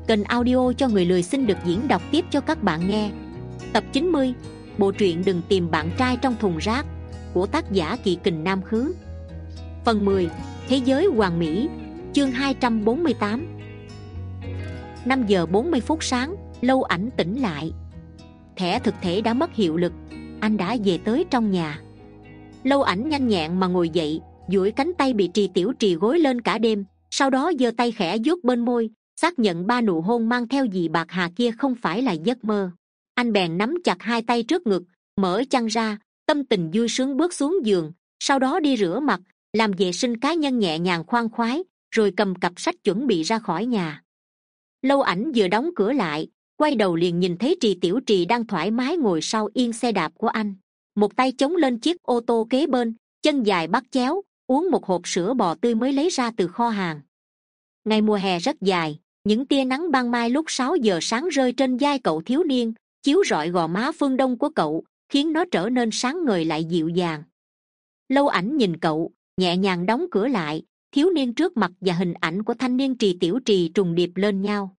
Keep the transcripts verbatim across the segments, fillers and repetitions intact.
kênh audio cho người lười xin được diễn đọc tiếp cho các bạn nghe. Tập chín mươi, bộ truyện Đừng tìm bạn trai trong thùng rác của tác giả Kỵ Kình Nam Khứ. Phần mười, Thế giới hoàn mỹ, chương hai trăm bốn mươi tám. Năm giờ bốn mươi phút sáng, Lâu Ảnh tỉnh lại. Thẻ thực thể đã mất hiệu lực, anh đã về tới trong nhà. Lâu Ảnh nhanh nhẹn mà ngồi dậy, duỗi cánh tay bị Trì Tiểu Trì gối lên cả đêm, sau đó giơ tay khẽ vuốt bên môi, xác nhận ba nụ hôn mang theo dị bạc hà kia không phải là giấc mơ. Anh bèn nắm chặt hai tay trước ngực, mở chăn ra, tâm tình vui sướng bước xuống giường, sau đó đi rửa mặt, làm vệ sinh cá nhân nhẹ nhàng khoan khoái, rồi cầm cặp sách chuẩn bị ra khỏi nhà. Lâu Ảnh vừa đóng cửa lại, quay đầu liền nhìn thấy Trì Tiểu Trì đang thoải mái ngồi sau yên xe đạp của anh, một tay chống lên chiếc ô tô kế bên, chân dài bắt chéo, uống một hộp sữa bò tươi mới lấy ra từ kho hàng. Ngày mùa hè rất dài, những tia nắng ban mai lúc sáu giờ sáng rơi trên vai cậu thiếu niên, chiếu rọi gò má phương đông của cậu, khiến nó trở nên sáng ngời lại dịu dàng. Lâu Ảnh nhìn cậu, nhẹ nhàng đóng cửa lại, thiếu niên trước mặt và hình ảnh của thanh niên Trì Tiểu Trì trùng điệp lên nhau.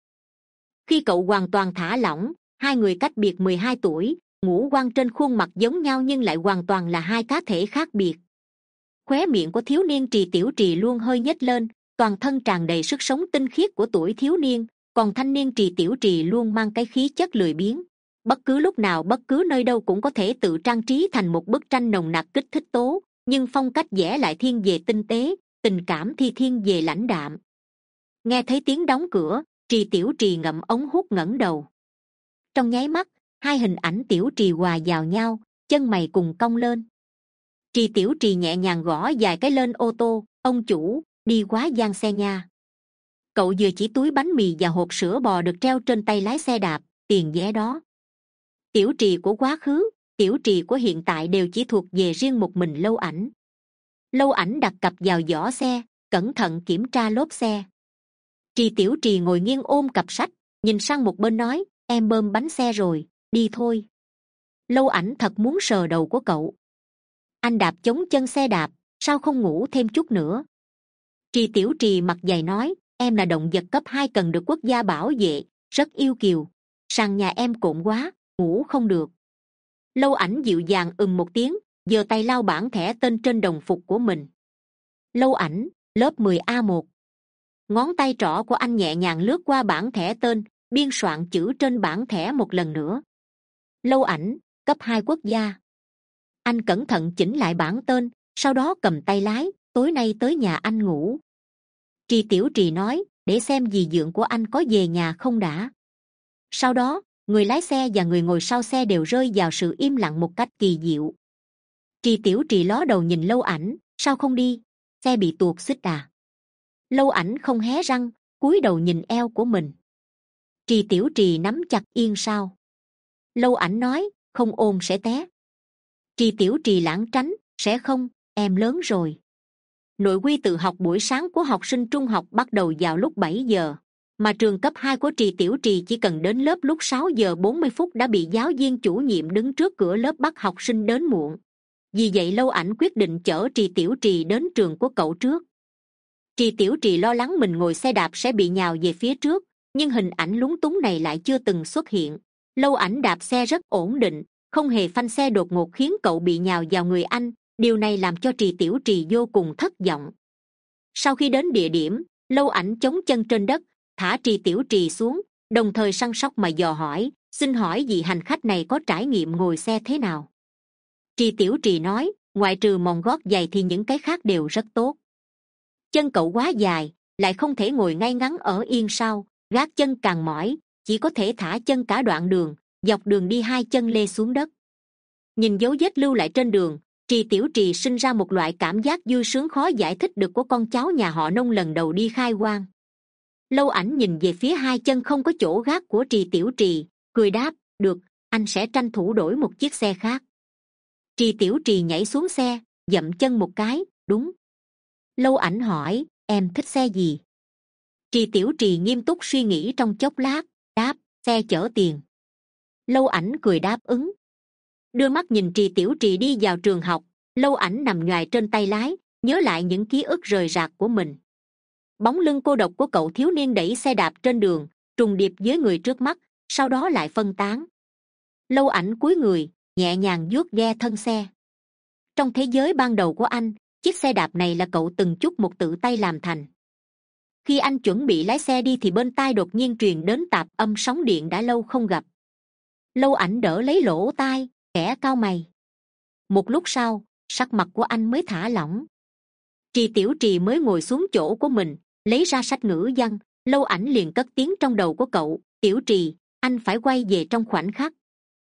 Khi cậu hoàn toàn thả lỏng, hai người cách biệt mười hai tuổi, ngũ quan trên khuôn mặt giống nhau nhưng lại hoàn toàn là hai cá thể khác biệt. Khóe miệng của thiếu niên Trì Tiểu Trì luôn hơi nhếch lên, toàn thân tràn đầy sức sống tinh khiết của tuổi thiếu niên, còn thanh niên Trì Tiểu Trì luôn mang cái khí chất lười biếng. Bất cứ lúc nào bất cứ nơi đâu cũng có thể tự trang trí thành một bức tranh nồng nặc kích thích tố, nhưng phong cách vẽ lại thiên về tinh tế, tình cảm thì thiên về lãnh đạm. Nghe thấy tiếng đóng cửa, Trì Tiểu Trì ngậm ống hút ngẩng đầu. Trong nháy mắt, hai hình ảnh Tiểu Trì hòa vào nhau, chân mày cùng cong lên. Trì Tiểu Trì nhẹ nhàng gõ vài cái lên ô tô. Ông chủ, đi quá gian xe nha. Cậu vừa chỉ túi bánh mì và hộp sữa bò được treo trên tay lái xe đạp, tiền vé đó. Tiểu Trì của quá khứ, Tiểu Trì của hiện tại đều chỉ thuộc về riêng một mình Lâu Ảnh. Lâu Ảnh đặt cặp vào giỏ xe, cẩn thận kiểm tra lốp xe. Trì Tiểu Trì ngồi nghiêng ôm cặp sách, nhìn sang một bên nói, em bơm bánh xe rồi, đi thôi. Lâu Ảnh thật muốn sờ đầu của cậu. Anh đạp chống chân xe đạp, sao không ngủ thêm chút nữa? Trì Tiểu Trì mặt dày nói, em là động vật cấp hai cần được quốc gia bảo vệ, rất yêu kiều. Sàn nhà em cộm quá, ngủ không được. Lâu Ảnh dịu dàng ừm một tiếng, giơ tay lau bảng thẻ tên trên đồng phục của mình. Lâu Ảnh, lớp mười A một. Ngón tay trỏ của anh nhẹ nhàng lướt qua bảng thẻ tên, biên soạn chữ trên bảng thẻ một lần nữa. Lâu Ảnh, cấp hai quốc gia. Anh cẩn thận chỉnh lại bảng tên, sau đó cầm tay lái, tối nay tới nhà anh ngủ. Trì Tiểu Trì nói, để xem dì dượng của anh có về nhà không đã. Sau đó, người lái xe và người ngồi sau xe đều rơi vào sự im lặng một cách kỳ diệu. Trì Tiểu Trì ló đầu nhìn Lâu Ảnh, sao không đi, xe bị tuột xích à? Lâu Ảnh không hé răng, cúi đầu nhìn eo của mình. Trì Tiểu Trì nắm chặt yên sau. Lâu Ảnh nói, không ôm sẽ té. Trì Tiểu Trì lảng tránh, sẽ không, em lớn rồi. Nội quy tự học buổi sáng của học sinh trung học bắt đầu vào lúc bảy giờ, mà trường cấp hai của Trì Tiểu Trì chỉ cần đến lớp lúc sáu giờ bốn mươi phút đã bị giáo viên chủ nhiệm đứng trước cửa lớp bắt học sinh đến muộn. Vì vậy Lâu Ảnh quyết định chở Trì Tiểu Trì đến trường của cậu trước. Trì Tiểu Trì lo lắng mình ngồi xe đạp sẽ bị nhào về phía trước, nhưng hình ảnh lúng túng này lại chưa từng xuất hiện. Lâu Ảnh đạp xe rất ổn định, không hề phanh xe đột ngột khiến cậu bị nhào vào người anh. Điều này làm cho Trì Tiểu Trì vô cùng thất vọng. Sau khi đến địa điểm, Lâu Ảnh chống chân trên đất, thả Trì Tiểu Trì xuống, đồng thời săn sóc mà dò hỏi, xin hỏi vị hành khách này có trải nghiệm ngồi xe thế nào? Trì Tiểu Trì nói, ngoại trừ mòn gót giày thì những cái khác đều rất tốt. Chân cậu quá dài, lại không thể ngồi ngay ngắn ở yên sau, gác chân càng mỏi, chỉ có thể thả chân cả đoạn đường, dọc đường đi hai chân lê xuống đất. Nhìn dấu vết lưu lại trên đường, Trì Tiểu Trì sinh ra một loại cảm giác vui sướng khó giải thích được của con cháu nhà họ Nông lần đầu đi khai hoang. Lâu Ảnh nhìn về phía hai chân không có chỗ gác của Trì Tiểu Trì, cười đáp, được, anh sẽ tranh thủ đổi một chiếc xe khác. Trì Tiểu Trì nhảy xuống xe, dậm chân một cái, đúng. Lâu Ảnh hỏi, em thích xe gì? Trì Tiểu Trì nghiêm túc suy nghĩ trong chốc lát, đáp, xe chở tiền. Lâu Ảnh cười đáp ứng. Đưa mắt nhìn Trì Tiểu Trì đi vào trường học, Lâu Ảnh nằm nhoài trên tay lái, nhớ lại những ký ức rời rạc của mình. Bóng lưng cô độc của cậu thiếu niên đẩy xe đạp trên đường, trùng điệp với người trước mắt, sau đó lại phân tán. Lâu Ảnh cúi người nhẹ nhàng vuốt ghe thân xe. Trong thế giới ban đầu của anh, chiếc xe đạp này là cậu từng chút một tự tay làm thành. Khi anh chuẩn bị lái xe đi thì bên tai đột nhiên truyền đến tạp âm sóng điện đã lâu không gặp. Lâu Ảnh đỡ lấy lỗ tai, khẽ cau mày. Một lúc sau, sắc mặt của anh mới thả lỏng. Trì Tiểu Trì mới ngồi xuống chỗ của mình, lấy ra sách ngữ văn. Lâu Ảnh liền cất tiếng trong đầu của cậu: Tiểu Trì, anh phải quay về trong khoảnh khắc.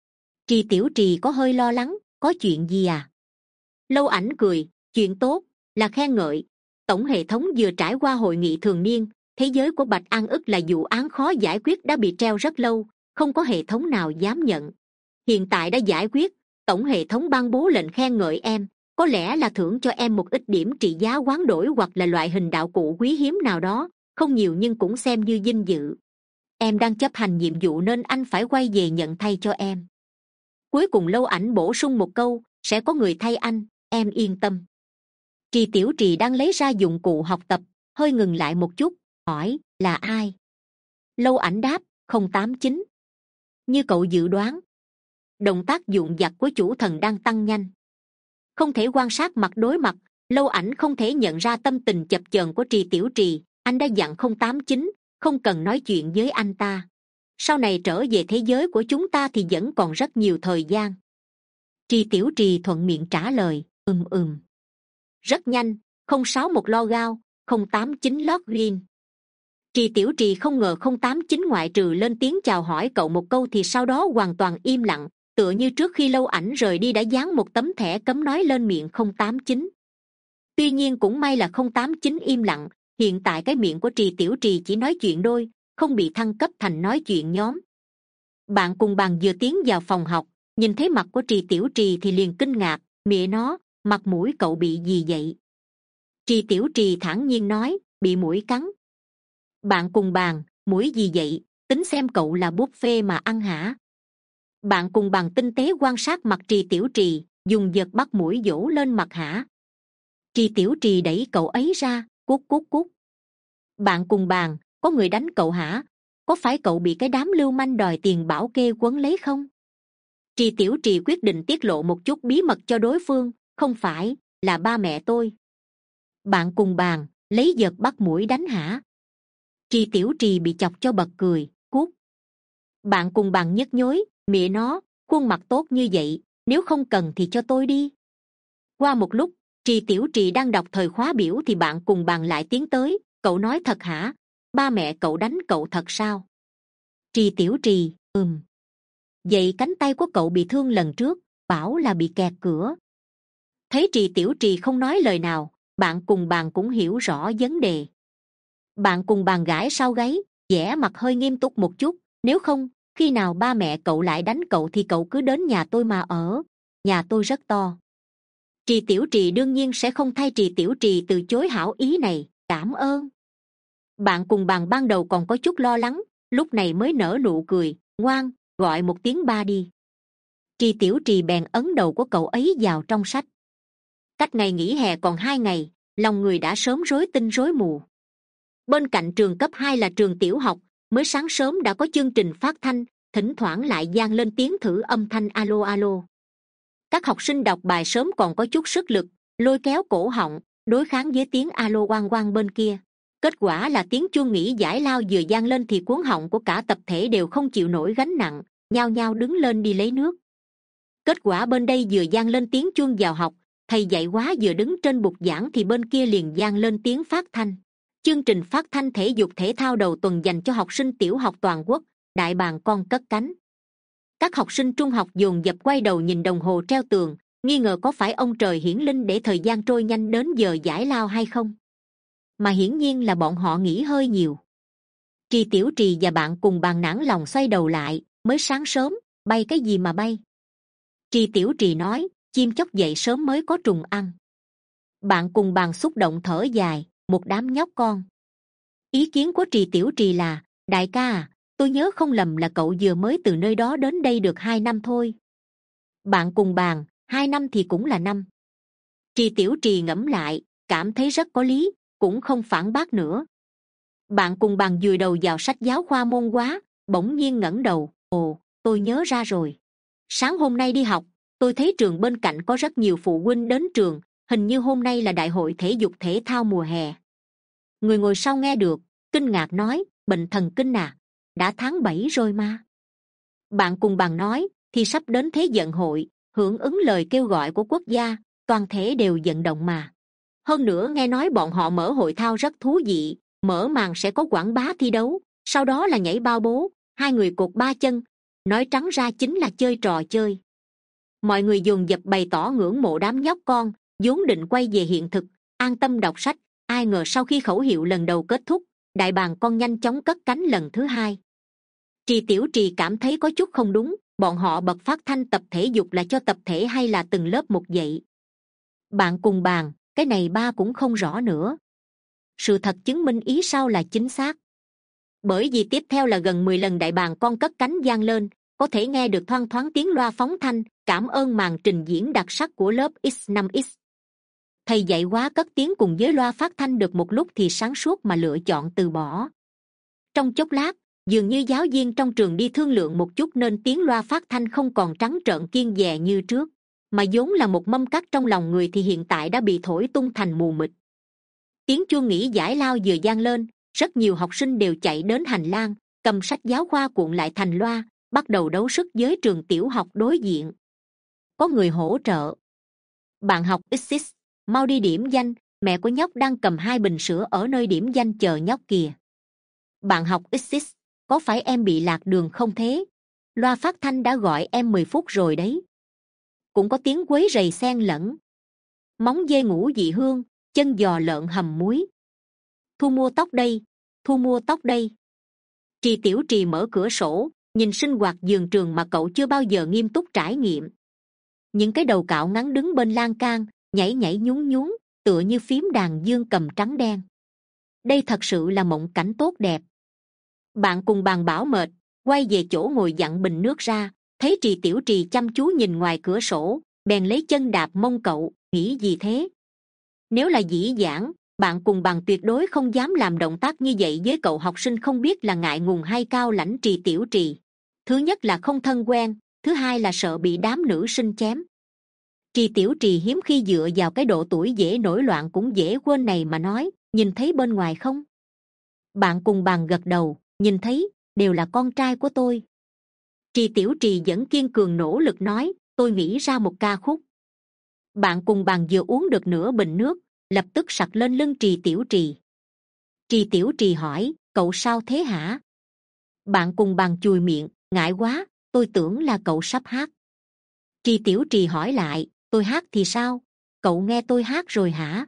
Trì Tiểu Trì có hơi lo lắng: có chuyện gì à? Lâu Ảnh cười: chuyện tốt, là khen ngợi. Tổng hệ thống vừa trải qua hội nghị thường niên, thế giới của Bạch An ức là vụ án khó giải quyết đã bị treo rất lâu, không có hệ thống nào dám nhận. Hiện tại đã giải quyết, tổng hệ thống ban bố lệnh khen ngợi em, có lẽ là thưởng cho em một ít điểm trị giá hoán đổi hoặc là loại hình đạo cụ quý hiếm nào đó, không nhiều nhưng cũng xem như vinh dự. Em đang chấp hành nhiệm vụ nên anh phải quay về nhận thay cho em. Cuối cùng Lâu Ảnh bổ sung một câu: sẽ có người thay anh, em yên tâm. Trì Tiểu Trì đang lấy ra dụng cụ học tập, hơi ngừng lại một chút, hỏi: là ai? Lâu Ảnh đáp: không tám chín. Như cậu dự đoán, động tác dụn dặt của chủ thần đang tăng nhanh. Không thể quan sát mặt đối mặt, Lâu Ảnh không thể nhận ra tâm tình chập chờn của Trì Tiểu Trì. Anh đã dặn không tám chín, không cần nói chuyện với anh ta. Sau này trở về thế giới của chúng ta thì vẫn còn rất nhiều thời gian. Trì Tiểu Trì thuận miệng trả lời: ừm ừm. Rất nhanh, không sáu một lo gao, không tám chín lót green. Trì Tiểu Trì không ngờ không tám chín ngoại trừ lên tiếng chào hỏi cậu một câu thì sau đó hoàn toàn im lặng, tựa như trước khi Lâu Ảnh rời đi đã dán một tấm thẻ cấm nói lên miệng không tám chín. Tuy nhiên cũng may là không tám chín im lặng, hiện tại cái miệng của Trì Tiểu Trì chỉ nói chuyện đôi, không bị thăng cấp thành nói chuyện nhóm. Bạn cùng bàn vừa tiến vào phòng học, nhìn thấy mặt của Trì Tiểu Trì thì liền kinh ngạc: mẹ nó, mặt mũi cậu bị gì vậy? Trì Tiểu Trì thản nhiên nói: bị muỗi cắn. Bạn cùng bàn: muỗi gì vậy, tính xem cậu là buffet mà ăn hả? Bạn cùng bàn tinh tế quan sát mặt Trì Tiểu Trì, dùng vật bắt muỗi dỗ lên mặt hả? Trì Tiểu Trì đẩy cậu ấy ra: cút cút cút. Bạn cùng bàn: có người đánh cậu hả? Có phải cậu bị cái đám lưu manh đòi tiền bảo kê quấn lấy không? Trì Tiểu Trì quyết định tiết lộ một chút bí mật cho đối phương: không phải, là ba mẹ tôi. Bạn cùng bàn: lấy vật bắt muỗi đánh hả? Trì Tiểu Trì bị chọc cho bật cười: cút. Bạn cùng bàn nhức nhối: mẹ nó, khuôn mặt tốt như vậy, nếu không cần thì cho tôi đi. Qua một lúc, Trì Tiểu Trì đang đọc thời khóa biểu thì bạn cùng bàn lại tiến tới: cậu nói thật hả? Ba mẹ cậu đánh cậu thật sao? Trì Tiểu Trì: ừm. Vậy cánh tay của cậu bị thương lần trước, bảo là bị kẹt cửa. Thấy Trì Tiểu Trì không nói lời nào, bạn cùng bàn cũng hiểu rõ vấn đề. Bạn cùng bàn gãi sau gáy, vẻ mặt hơi nghiêm túc một chút: nếu không, khi nào ba mẹ cậu lại đánh cậu thì cậu cứ đến nhà tôi mà ở, nhà tôi rất to. Trì Tiểu Trì đương nhiên sẽ không thay Trì Tiểu Trì từ chối hảo ý này: cảm ơn. Bạn cùng bàn ban đầu còn có chút lo lắng, lúc này mới nở nụ cười: ngoan, gọi một tiếng ba đi. Trì Tiểu Trì bèn ấn đầu của cậu ấy vào trong sách. Cách ngày nghỉ hè còn hai ngày, lòng người đã sớm rối tinh rối mù. Bên cạnh trường cấp hai là trường tiểu học, mới sáng sớm đã có chương trình phát thanh, thỉnh thoảng lại vang lên tiếng thử âm thanh alo alo. Các học sinh đọc bài sớm còn có chút sức lực, lôi kéo cổ họng, đối kháng với tiếng alo oang oang bên kia. Kết quả là tiếng chuông nghỉ giải lao vừa vang lên thì cuống họng của cả tập thể đều không chịu nổi gánh nặng, nhao nhao đứng lên đi lấy nước. Kết quả bên đây vừa vang lên tiếng chuông vào học, thầy dạy hóa vừa đứng trên bục giảng thì bên kia liền vang lên tiếng phát thanh. Chương trình phát thanh thể dục thể thao đầu tuần dành cho học sinh tiểu học toàn quốc, đại bàng con cất cánh. Các học sinh trung học dồn dập quay đầu nhìn đồng hồ treo tường, nghi ngờ có phải ông trời hiển linh để thời gian trôi nhanh đến giờ giải lao hay không. Mà hiển nhiên là bọn họ nghĩ hơi nhiều. Trì Tiểu Trì và bạn cùng bàn nản lòng xoay đầu lại: mới sáng sớm, bay cái gì mà bay? Trì Tiểu Trì nói: chim chóc dậy sớm mới có trùng ăn. Bạn cùng bàn xúc động thở dài: một đám nhóc con. Ý kiến của Trì Tiểu Trì là: đại ca à, tôi nhớ không lầm là cậu vừa mới từ nơi đó đến đây được hai năm thôi. Bạn cùng bàn: hai năm thì cũng là năm. Trì Tiểu Trì ngẫm lại, cảm thấy rất có lý, cũng không phản bác nữa. Bạn cùng bàn dùi đầu vào sách giáo khoa môn hóa, bỗng nhiên ngẩng đầu. Ồ, tôi nhớ ra rồi. Sáng hôm nay đi học, tôi thấy trường bên cạnh có rất nhiều phụ huynh đến trường, hình như hôm nay là đại hội thể dục thể thao mùa hè. Người ngồi sau nghe được, kinh ngạc nói, bệnh thần kinh à, đã tháng bảy rồi mà. Bạn cùng bàn nói, thì sắp đến thế vận hội, hưởng ứng lời kêu gọi của quốc gia, toàn thể đều vận động mà. Hơn nữa nghe nói bọn họ mở hội thao rất thú vị, mở màn sẽ có quảng bá thi đấu, sau đó là nhảy bao bố, hai người cột ba chân, nói trắng ra chính là chơi trò chơi. Mọi người dồn dập bày tỏ ngưỡng mộ đám nhóc con, vốn định quay về hiện thực, an tâm đọc sách, ai ngờ sau khi khẩu hiệu lần đầu kết thúc, đại bàng con nhanh chóng cất cánh lần thứ hai. Trì Tiểu Trì cảm thấy có chút không đúng, bọn họ bật phát thanh tập thể dục là cho tập thể hay là từng lớp một dạy? Bạn cùng bàn, cái này ba cũng không rõ nữa. Sự thật chứng minh ý sau là chính xác. Bởi vì tiếp theo là gần mười lần đại bàng con cất cánh vang lên, có thể nghe được thoang thoáng tiếng loa phóng thanh, cảm ơn màn trình diễn đặc sắc của lớp X năm X. Thầy dạy quá cất tiếng cùng với loa phát thanh được một lúc thì sáng suốt mà lựa chọn từ bỏ. Trong chốc lát, dường như giáo viên trong trường đi thương lượng một chút nên tiếng loa phát thanh không còn trắng trợn kiên dè như trước, mà vốn là một mâm cắt trong lòng người thì hiện tại đã bị thổi tung thành mù mịt. Tiếng chuông nghỉ giải lao vừa vang lên, rất nhiều học sinh đều chạy đến hành lang, cầm sách giáo khoa cuộn lại thành loa, bắt đầu đấu sức với trường tiểu học đối diện. Có người hỗ trợ. Bạn học xx, mau đi điểm danh, mẹ của nhóc đang cầm hai bình sữa ở nơi điểm danh chờ nhóc kìa. Bạn học xx, có phải em bị lạc đường không thế? Loa phát thanh đã gọi em mười phút rồi đấy. Cũng có tiếng quấy rầy xen lẫn. Móng dê ngũ vị hương, chân giò lợn hầm muối. Thu mua tóc đây, thu mua tóc đây. Trì Tiểu Trì mở cửa sổ, nhìn sinh hoạt giường trường mà cậu chưa bao giờ nghiêm túc trải nghiệm. Những cái đầu cạo ngắn đứng bên lan can, nhảy nhảy nhún nhún, tựa như phím đàn dương cầm trắng đen. Đây thật sự là mộng cảnh tốt đẹp. Bạn cùng bàn bảo mệt, quay về chỗ ngồi dặn bình nước ra, thấy Trì Tiểu Trì chăm chú nhìn ngoài cửa sổ, bèn lấy chân đạp mông cậu, nghĩ gì thế? Nếu là dĩ vãng, bạn cùng bàn tuyệt đối không dám làm động tác như vậy với cậu học sinh không biết là ngại ngùng hay cao lãnh Trì Tiểu Trì. Thứ nhất là không thân quen, thứ hai là sợ bị đám nữ sinh chém. Trì Tiểu Trì hiếm khi dựa vào cái độ tuổi dễ nổi loạn cũng dễ quên này mà nói, nhìn thấy bên ngoài không? Bạn cùng bàn gật đầu, nhìn thấy, đều là con trai của tôi. Trì Tiểu Trì vẫn kiên cường nỗ lực nói, tôi nghĩ ra một ca khúc. Bạn cùng bàn vừa uống được nửa bình nước, lập tức sặc lên lưng Trì Tiểu Trì. Trì Tiểu Trì hỏi, cậu sao thế hả? Bạn cùng bàn chùi miệng, ngại quá, tôi tưởng là cậu sắp hát. Trì Tiểu Trì hỏi lại, tôi hát thì sao? Cậu nghe tôi hát rồi hả?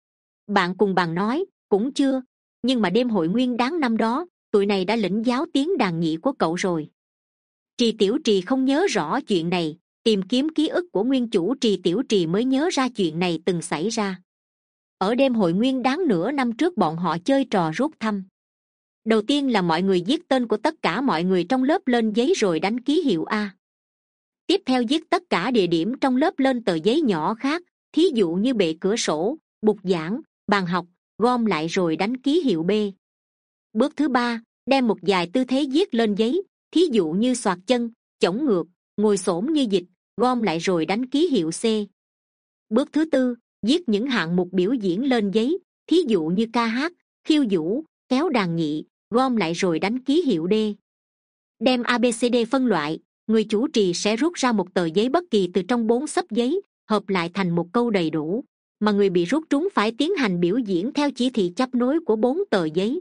Bạn cùng bàn nói, cũng chưa, nhưng mà đêm hội nguyên đán năm đó, tụi này đã lĩnh giáo tiếng đàn nhị của cậu rồi. Trì Tiểu Trì không nhớ rõ chuyện này, tìm kiếm ký ức của nguyên chủ Trì Tiểu Trì mới nhớ ra chuyện này từng xảy ra. Ở đêm hội nguyên đán nửa năm trước bọn họ chơi trò rút thăm. Đầu tiên là mọi người viết tên của tất cả mọi người trong lớp lên giấy rồi đánh ký hiệu A. Tiếp theo viết tất cả địa điểm trong lớp lên tờ giấy nhỏ khác, thí dụ như bệ cửa sổ, bục giảng, bàn học, gom lại rồi đánh ký hiệu B. Bước thứ ba, đem một vài tư thế viết lên giấy, thí dụ như xoạc chân, chổng ngược, ngồi xổm như dịch, gom lại rồi đánh ký hiệu C. Bước thứ tư, viết những hạng mục biểu diễn lên giấy, thí dụ như ca hát, khiêu vũ, kéo đàn nhị, gom lại rồi đánh ký hiệu D. Đem a bê xê đê phân loại, người chủ trì sẽ rút ra một tờ giấy bất kỳ từ trong bốn xấp giấy, hợp lại thành một câu đầy đủ, mà người bị rút trúng phải tiến hành biểu diễn theo chỉ thị chấp nối của bốn tờ giấy.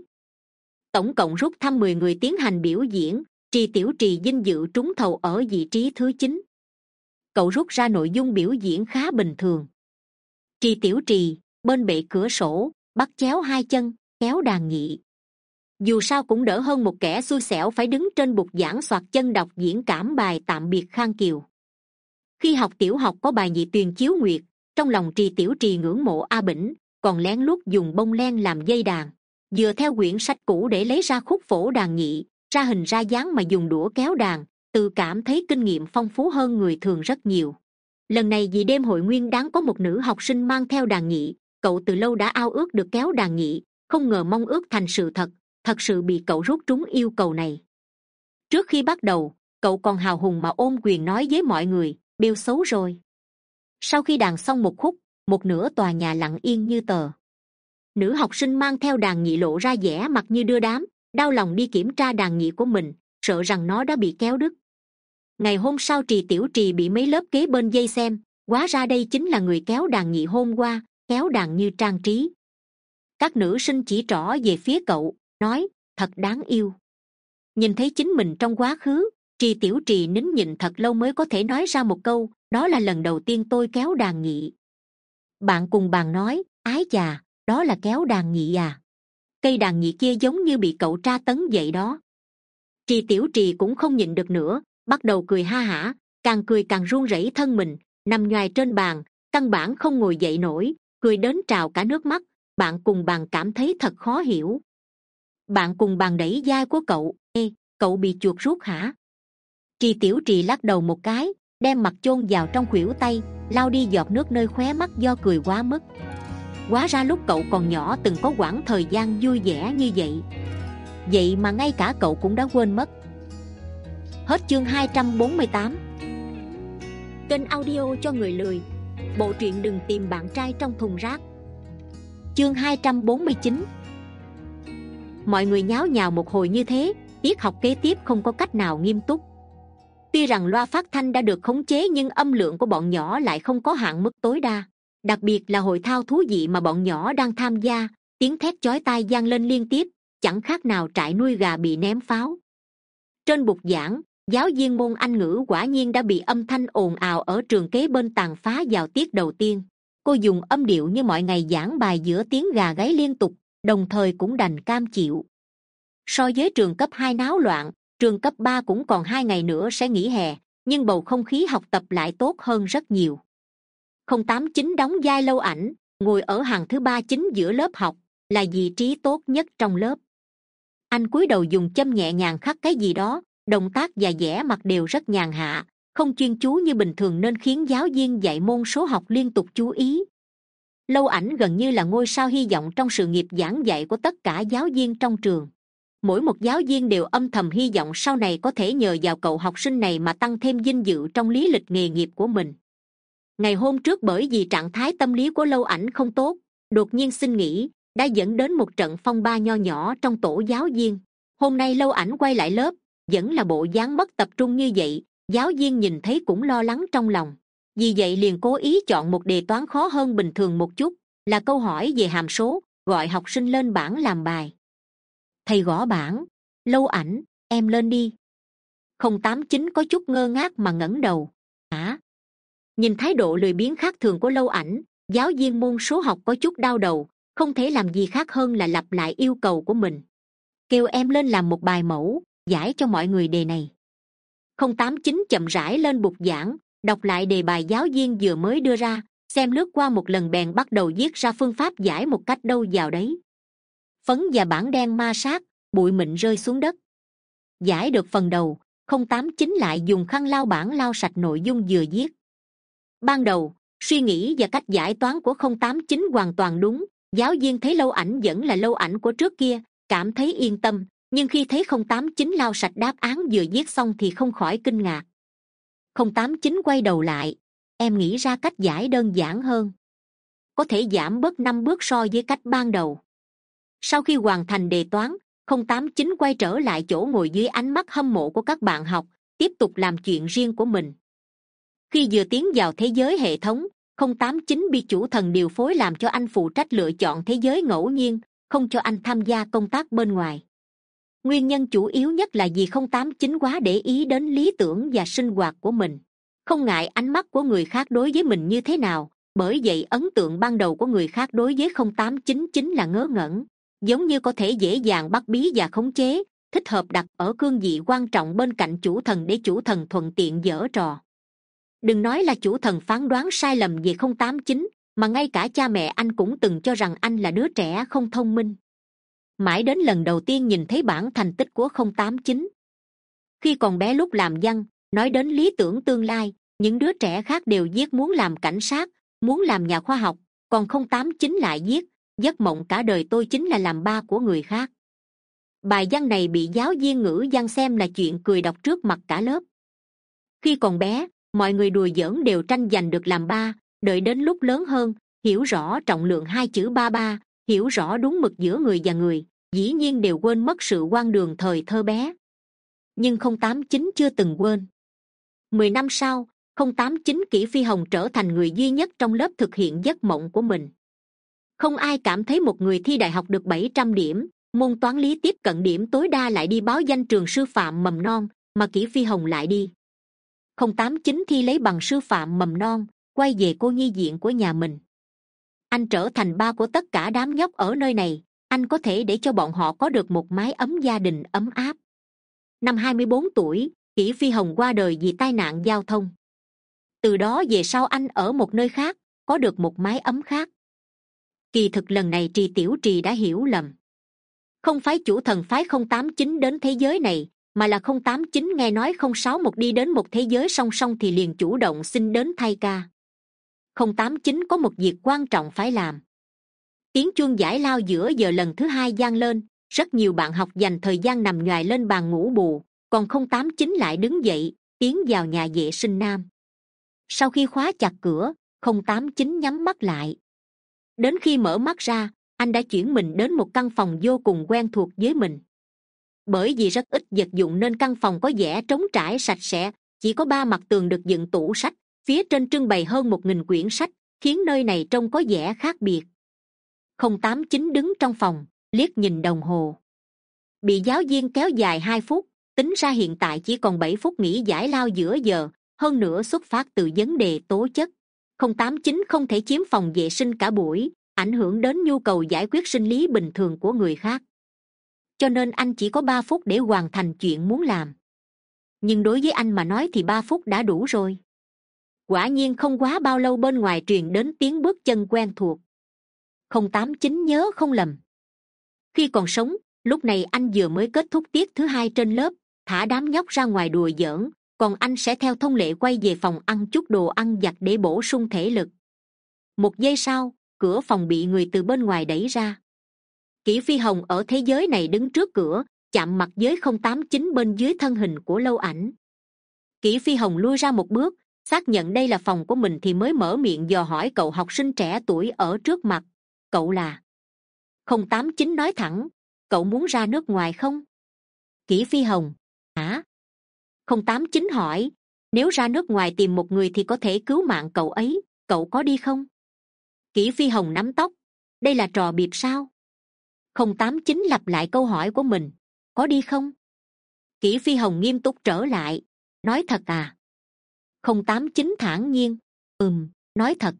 Tổng cộng rút thăm mười người tiến hành biểu diễn, Trì Tiểu Trì vinh dự trúng thầu ở vị trí thứ chín. Cậu rút ra nội dung biểu diễn khá bình thường. Trì Tiểu Trì, bên bệ cửa sổ, bắt chéo hai chân, kéo đàn nhị. Dù sao cũng đỡ hơn một kẻ xui xẻo phải đứng trên bục giảng soạt chân đọc diễn cảm bài tạm biệt Khang Kiều. Khi học tiểu học có bài nhị tuyền chiếu nguyệt, trong lòng Trì Tiểu Trì ngưỡng mộ A Bỉnh, còn lén lút dùng bông len làm dây đàn, vừa theo quyển sách cũ để lấy ra khúc phổ đàn nhị, ra hình ra dáng mà dùng đũa kéo đàn, tự cảm thấy kinh nghiệm phong phú hơn người thường rất nhiều. Lần này vì đêm hội nguyên đán có một nữ học sinh mang theo đàn nhị, cậu từ lâu đã ao ước được kéo đàn nhị, không ngờ mong ước thành sự thật, thật sự bị cậu rút trúng yêu cầu này. Trước khi bắt đầu, cậu còn hào hùng mà ôm quyền nói với mọi người, Bill xấu rồi. Sau khi đàn xong một khúc, một nửa tòa nhà lặng yên như tờ. Nữ học sinh mang theo đàn nhị lộ ra vẻ mặt như đưa đám, đau lòng đi kiểm tra đàn nhị của mình, sợ rằng nó đã bị kéo đứt. Ngày hôm sau Trì Tiểu Trì bị mấy lớp kế bên dây xem, hóa ra đây chính là người kéo đàn nhị hôm qua, kéo đàn như trang trí. Các nữ sinh chỉ trỏ về phía cậu, nói, thật đáng yêu. Nhìn thấy chính mình trong quá khứ, Trì Tiểu Trì nín nhịn thật lâu mới có thể nói ra một câu, đó là lần đầu tiên tôi kéo đàn nhị. Bạn cùng bàn nói, ái chà, đó là kéo đàn nhị à. Cây đàn nhị kia giống như bị cậu tra tấn vậy đó. Trì Tiểu Trì cũng không nhịn được nữa, bắt đầu cười ha hả, càng cười càng run rẩy thân mình, nằm nhoài trên bàn, căn bản không ngồi dậy nổi, cười đến trào cả nước mắt. Bạn cùng bàn cảm thấy thật khó hiểu. Bạn cùng bàn đẩy vai của cậu, ê, cậu bị chuột rút hả? Trì Tiểu Trì lắc đầu một cái, đem mặt chôn vào trong khuỷu tay, lau đi giọt nước nơi khóe mắt do cười quá mức. Hóa ra lúc cậu còn nhỏ từng có quãng thời gian vui vẻ như vậy. Vậy mà ngay cả cậu cũng đã quên mất. Hết chương hai trăm bốn mươi tám. Kênh audio cho người lười. Bộ truyện Đừng Tìm Bạn Trai Trong Thùng Rác. Chương hai trăm bốn mươi chín. Mọi người nháo nhào một hồi như thế, tiết học kế tiếp không có cách nào nghiêm túc. Tuy rằng loa phát thanh đã được khống chế nhưng âm lượng của bọn nhỏ lại không có hạn mức tối đa. Đặc biệt là hội thao thú vị mà bọn nhỏ đang tham gia, tiếng thét chói tai vang lên liên tiếp, chẳng khác nào trại nuôi gà bị ném pháo. Trên bục giảng, giáo viên môn Anh ngữ quả nhiên đã bị âm thanh ồn ào ở trường kế bên tàn phá vào tiết đầu tiên. Cô dùng âm điệu như mọi ngày giảng bài giữa tiếng gà gáy liên tục, đồng thời cũng đành cam chịu. So với trường cấp hai náo loạn, trường cấp ba cũng còn hai ngày nữa sẽ nghỉ hè, nhưng bầu không khí học tập lại tốt hơn rất nhiều. Không tám chín đóng vai Lâu Ảnh, ngồi ở hàng thứ ba chính giữa lớp học, là vị trí tốt nhất trong lớp. Anh cúi đầu dùng châm nhẹ nhàng khắc cái gì đó, động tác và vẻ mặt đều rất nhàn hạ, không chuyên chú như bình thường nên khiến giáo viên dạy môn số học liên tục chú ý. Lâu Ảnh gần như là ngôi sao hy vọng trong sự nghiệp giảng dạy của tất cả giáo viên trong trường. Mỗi một giáo viên đều âm thầm hy vọng sau này có thể nhờ vào cậu học sinh này mà tăng thêm vinh dự trong lý lịch nghề nghiệp của mình. Ngày hôm trước bởi vì trạng thái tâm lý của Lâu Ảnh không tốt, đột nhiên xin nghỉ, đã dẫn đến một trận phong ba nho nhỏ trong tổ giáo viên. Hôm nay Lâu Ảnh quay lại lớp, vẫn là bộ dáng mất tập trung như vậy, giáo viên nhìn thấy cũng lo lắng trong lòng. Vì vậy liền cố ý chọn một đề toán khó hơn bình thường một chút, là câu hỏi về hàm số, gọi học sinh lên bảng làm bài. Thầy gõ bảng, Lâu Ảnh, em lên đi. Không tám chín có chút ngơ ngác mà ngẩng đầu. Hả? Nhìn thái độ lười biếng khác thường của Lâu Ảnh, giáo viên môn số học có chút đau đầu, không thể làm gì khác hơn là lặp lại yêu cầu của mình. Kêu em lên làm một bài mẫu, giải cho mọi người đề này. Không tám chín chậm rãi lên bục giảng, đọc lại đề bài giáo viên vừa mới đưa ra, xem lướt qua một lần bèn bắt đầu viết ra phương pháp giải một cách đâu vào đấy. Phấn và bảng đen ma sát, bụi mịn rơi xuống đất. Giải được phần đầu, không tám chín lại dùng khăn lau bảng lau sạch nội dung vừa viết. Ban đầu, suy nghĩ và cách giải toán của không tám chín hoàn toàn đúng, giáo viên thấy Lâu Ảnh vẫn là Lâu Ảnh của trước kia, cảm thấy yên tâm, nhưng khi thấy không tám chín lau sạch đáp án vừa viết xong thì không khỏi kinh ngạc. Không tám chín quay đầu lại, em nghĩ ra cách giải đơn giản hơn, có thể giảm bớt năm bước so với cách ban đầu. Sau khi hoàn thành đề toán, không tám chín quay trở lại chỗ ngồi dưới ánh mắt hâm mộ của các bạn học, tiếp tục làm chuyện riêng của mình. Khi vừa tiến vào thế giới hệ thống, không tám chín bị chủ thần điều phối làm cho anh phụ trách lựa chọn thế giới ngẫu nhiên, không cho anh tham gia công tác bên ngoài. Nguyên nhân chủ yếu nhất là vì không tám chín quá để ý đến lý tưởng và sinh hoạt của mình, không ngại ánh mắt của người khác đối với mình như thế nào. Bởi vậy ấn tượng ban đầu của người khác đối với không tám chín chính là ngớ ngẩn, giống như có thể dễ dàng bắt bí và khống chế, thích hợp đặt ở cương vị quan trọng bên cạnh chủ thần để chủ thần thuận tiện giở trò. Đừng nói là chủ thần phán đoán sai lầm về không tám chín, mà ngay cả cha mẹ anh cũng từng cho rằng anh là đứa trẻ không thông minh. Mãi đến lần đầu tiên nhìn thấy bảng thành tích của không tám chín. Khi còn bé lúc làm văn, nói đến lý tưởng tương lai, những đứa trẻ khác đều viết muốn làm cảnh sát, muốn làm nhà khoa học, còn không tám chín lại viết giấc mộng cả đời tôi chính là làm ba của người khác. Bài văn này bị giáo viên ngữ văn xem là chuyện cười đọc trước mặt cả lớp. Khi còn bé, mọi người đùa giỡn đều tranh giành được làm ba, đợi đến lúc lớn hơn, hiểu rõ trọng lượng hai chữ ba ba, hiểu rõ đúng mực giữa người và người, dĩ nhiên đều quên mất sự hoang đường thời thơ bé. Nhưng không tám chín chưa từng quên. Mười năm sau, không tám chín Kỷ Phi Hồng trở thành người duy nhất trong lớp thực hiện giấc mộng của mình. Không ai cảm thấy một người thi đại học được bảy trăm điểm, môn toán lý tiếp cận điểm tối đa lại đi báo danh trường sư phạm mầm non, mà Kỷ Phi Hồng lại đi. không tám chín thi lấy bằng sư phạm mầm non, quay về cô nhi viện của nhà mình. Anh trở thành ba của tất cả đám nhóc ở nơi này, anh có thể để cho bọn họ có được một mái ấm gia đình ấm áp. Năm hai mươi bốn tuổi, Kỷ Phi Hồng qua đời vì tai nạn giao thông. Từ đó về sau anh ở một nơi khác, có được một mái ấm khác. Kỳ thực lần này Trì Tiểu Trì đã hiểu lầm. Không phải chủ thần phái không tám chín đến thế giới này, mà là không tám chín nghe nói không sáu một đi đến một thế giới song song thì liền chủ động xin đến thay ca. không tám chín có một việc quan trọng phải làm. Tiếng chuông giải lao giữa giờ lần thứ hai vang lên, rất nhiều bạn học dành thời gian nằm nhoài lên bàn ngủ bù, còn không tám chín lại đứng dậy, tiến vào nhà vệ sinh nam. Sau khi khóa chặt cửa, không tám chín nhắm mắt lại. Đến khi mở mắt ra, anh đã chuyển mình đến một căn phòng vô cùng quen thuộc với mình. Bởi vì rất ít vật dụng nên căn phòng có vẻ trống trải sạch sẽ, chỉ có ba mặt tường được dựng tủ sách, phía trên trưng bày hơn một nghìn quyển sách, khiến nơi này trông có vẻ khác biệt. không tám chín đứng trong phòng, liếc nhìn đồng hồ. Bị giáo viên kéo dài hai phút, tính ra hiện tại chỉ còn bảy phút nghỉ giải lao giữa giờ, hơn nữa xuất phát từ vấn đề tố chất. không tám chín không thể chiếm phòng vệ sinh cả buổi, ảnh hưởng đến nhu cầu giải quyết sinh lý bình thường của người khác. Cho nên anh chỉ có ba phút để hoàn thành chuyện muốn làm. Nhưng đối với anh mà nói thì ba phút đã đủ rồi. Quả nhiên không quá bao lâu bên ngoài truyền đến tiếng bước chân quen thuộc. không tám chín nhớ không lầm. Khi còn sống, lúc này anh vừa mới kết thúc tiết thứ hai trên lớp, thả đám nhóc ra ngoài đùa giỡn, còn anh sẽ theo thông lệ quay về phòng ăn chút đồ ăn vặt để bổ sung thể lực. Một giây sau, cửa phòng bị người từ bên ngoài đẩy ra. Kỷ Phi Hồng ở thế giới này đứng trước cửa, chạm mặt với không tám chín bên dưới thân hình của Lâu Ảnh. Kỷ Phi Hồng lui ra một bước, xác nhận đây là phòng của mình thì mới mở miệng dò hỏi cậu học sinh trẻ tuổi ở trước mặt. Cậu là? không tám chín nói thẳng, cậu muốn ra nước ngoài không? Kỷ Phi Hồng, hả? không tám chín hỏi, nếu ra nước ngoài tìm một người thì có thể cứu mạng cậu ấy, cậu có đi không? Kỷ Phi Hồng nắm tóc, đây là trò biệp sao? không tám chín lặp lại câu hỏi của mình, có đi không? Kỷ Phi Hồng nghiêm túc trở lại, nói thật à? không tám chín thản nhiên, ừm, nói thật.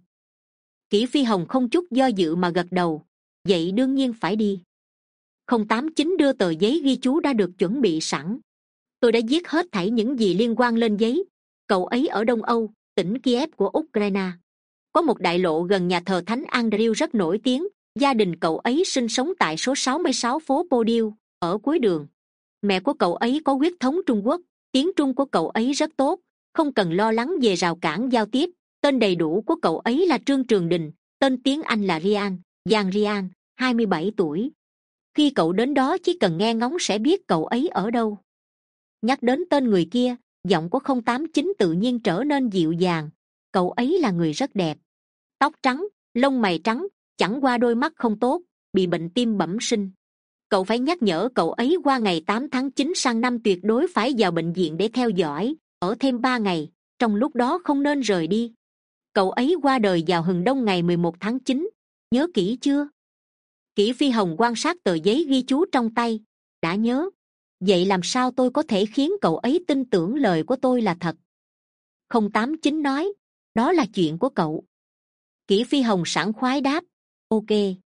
Kỷ Phi Hồng không chút do dự mà gật đầu, vậy đương nhiên phải đi. không tám chín đưa tờ giấy ghi chú đã được chuẩn bị sẵn. Tôi đã viết hết thảy những gì liên quan lên giấy. Cậu ấy ở Đông Âu, tỉnh Kiev của Ukraine. Có một đại lộ gần nhà thờ Thánh Andrew rất nổi tiếng. Gia đình cậu ấy sinh sống tại số sáu mươi sáu phố Podiêu, ở cuối đường. Mẹ của cậu ấy có huyết thống Trung Quốc, tiếng Trung của cậu ấy rất tốt, không cần lo lắng về rào cản giao tiếp. Tên đầy đủ của cậu ấy là Trương Trường Đình, tên tiếng Anh là Ryan, Giang Ryan, hai mươi bảy tuổi. Khi cậu đến đó chỉ cần nghe ngóng sẽ biết cậu ấy ở đâu. Nhắc đến tên người kia, giọng của không tám chín tự nhiên trở nên dịu dàng. Cậu ấy là người rất đẹp. Tóc trắng, lông mày trắng, chẳng qua đôi mắt không tốt, bị bệnh tim bẩm sinh. Cậu phải nhắc nhở cậu ấy qua ngày tám tháng chín sang năm tuyệt đối phải vào bệnh viện để theo dõi, ở thêm ba ngày, trong lúc đó không nên rời đi. Cậu ấy qua đời vào hừng đông ngày mười một tháng chín, nhớ kỹ chưa? Kỷ Phi Hồng quan sát tờ giấy ghi chú trong tay, đã nhớ. Vậy làm sao tôi có thể khiến cậu ấy tin tưởng lời của tôi là thật? không tám chín nói, đó là chuyện của cậu. Kỷ Phi Hồng sảng khoái đáp, ok.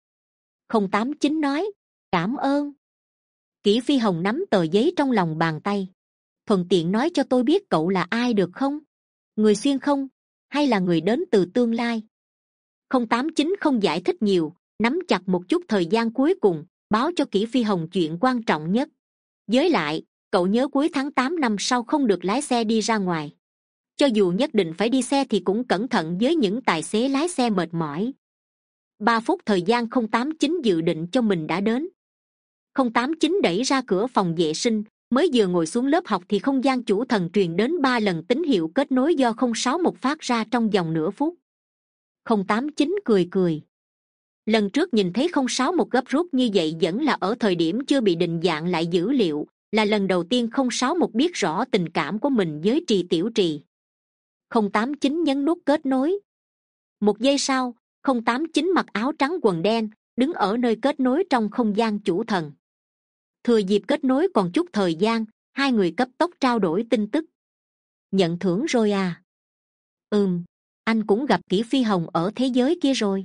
không tám chín nói, cảm ơn. Kỷ Phi Hồng nắm tờ giấy trong lòng bàn tay, thuận tiện nói cho tôi biết cậu là ai được không? Người xuyên không, hay là người đến từ tương lai? không tám chín không giải thích nhiều, nắm chặt một chút thời gian cuối cùng, báo cho Kỷ Phi Hồng chuyện quan trọng nhất. Với lại, cậu nhớ cuối tháng tám năm sau không được lái xe đi ra ngoài. Cho dù nhất định phải đi xe thì cũng cẩn thận với những tài xế lái xe mệt mỏi. Ba phút thời gian không tám chín dự định cho mình đã đến. không tám chín đẩy ra cửa phòng vệ sinh, mới vừa ngồi xuống lớp học thì không gian chủ thần truyền đến ba lần tín hiệu kết nối do không sáu một phát ra trong vòng nửa phút. không tám chín cười cười. Lần trước nhìn thấy không sáu một gấp rút như vậy vẫn là ở thời điểm chưa bị định dạng lại dữ liệu, là lần đầu tiên không sáu một biết rõ tình cảm của mình với Trì Tiểu Trì. không tám chín nhấn nút kết nối. Một giây sau, không tám chín mặc áo trắng quần đen, đứng ở nơi kết nối trong không gian chủ thần. Thừa dịp kết nối còn chút thời gian, hai người cấp tốc trao đổi tin tức. Nhận thưởng rồi à? Ừm, anh cũng gặp Kỷ Phi Hồng ở thế giới kia rồi.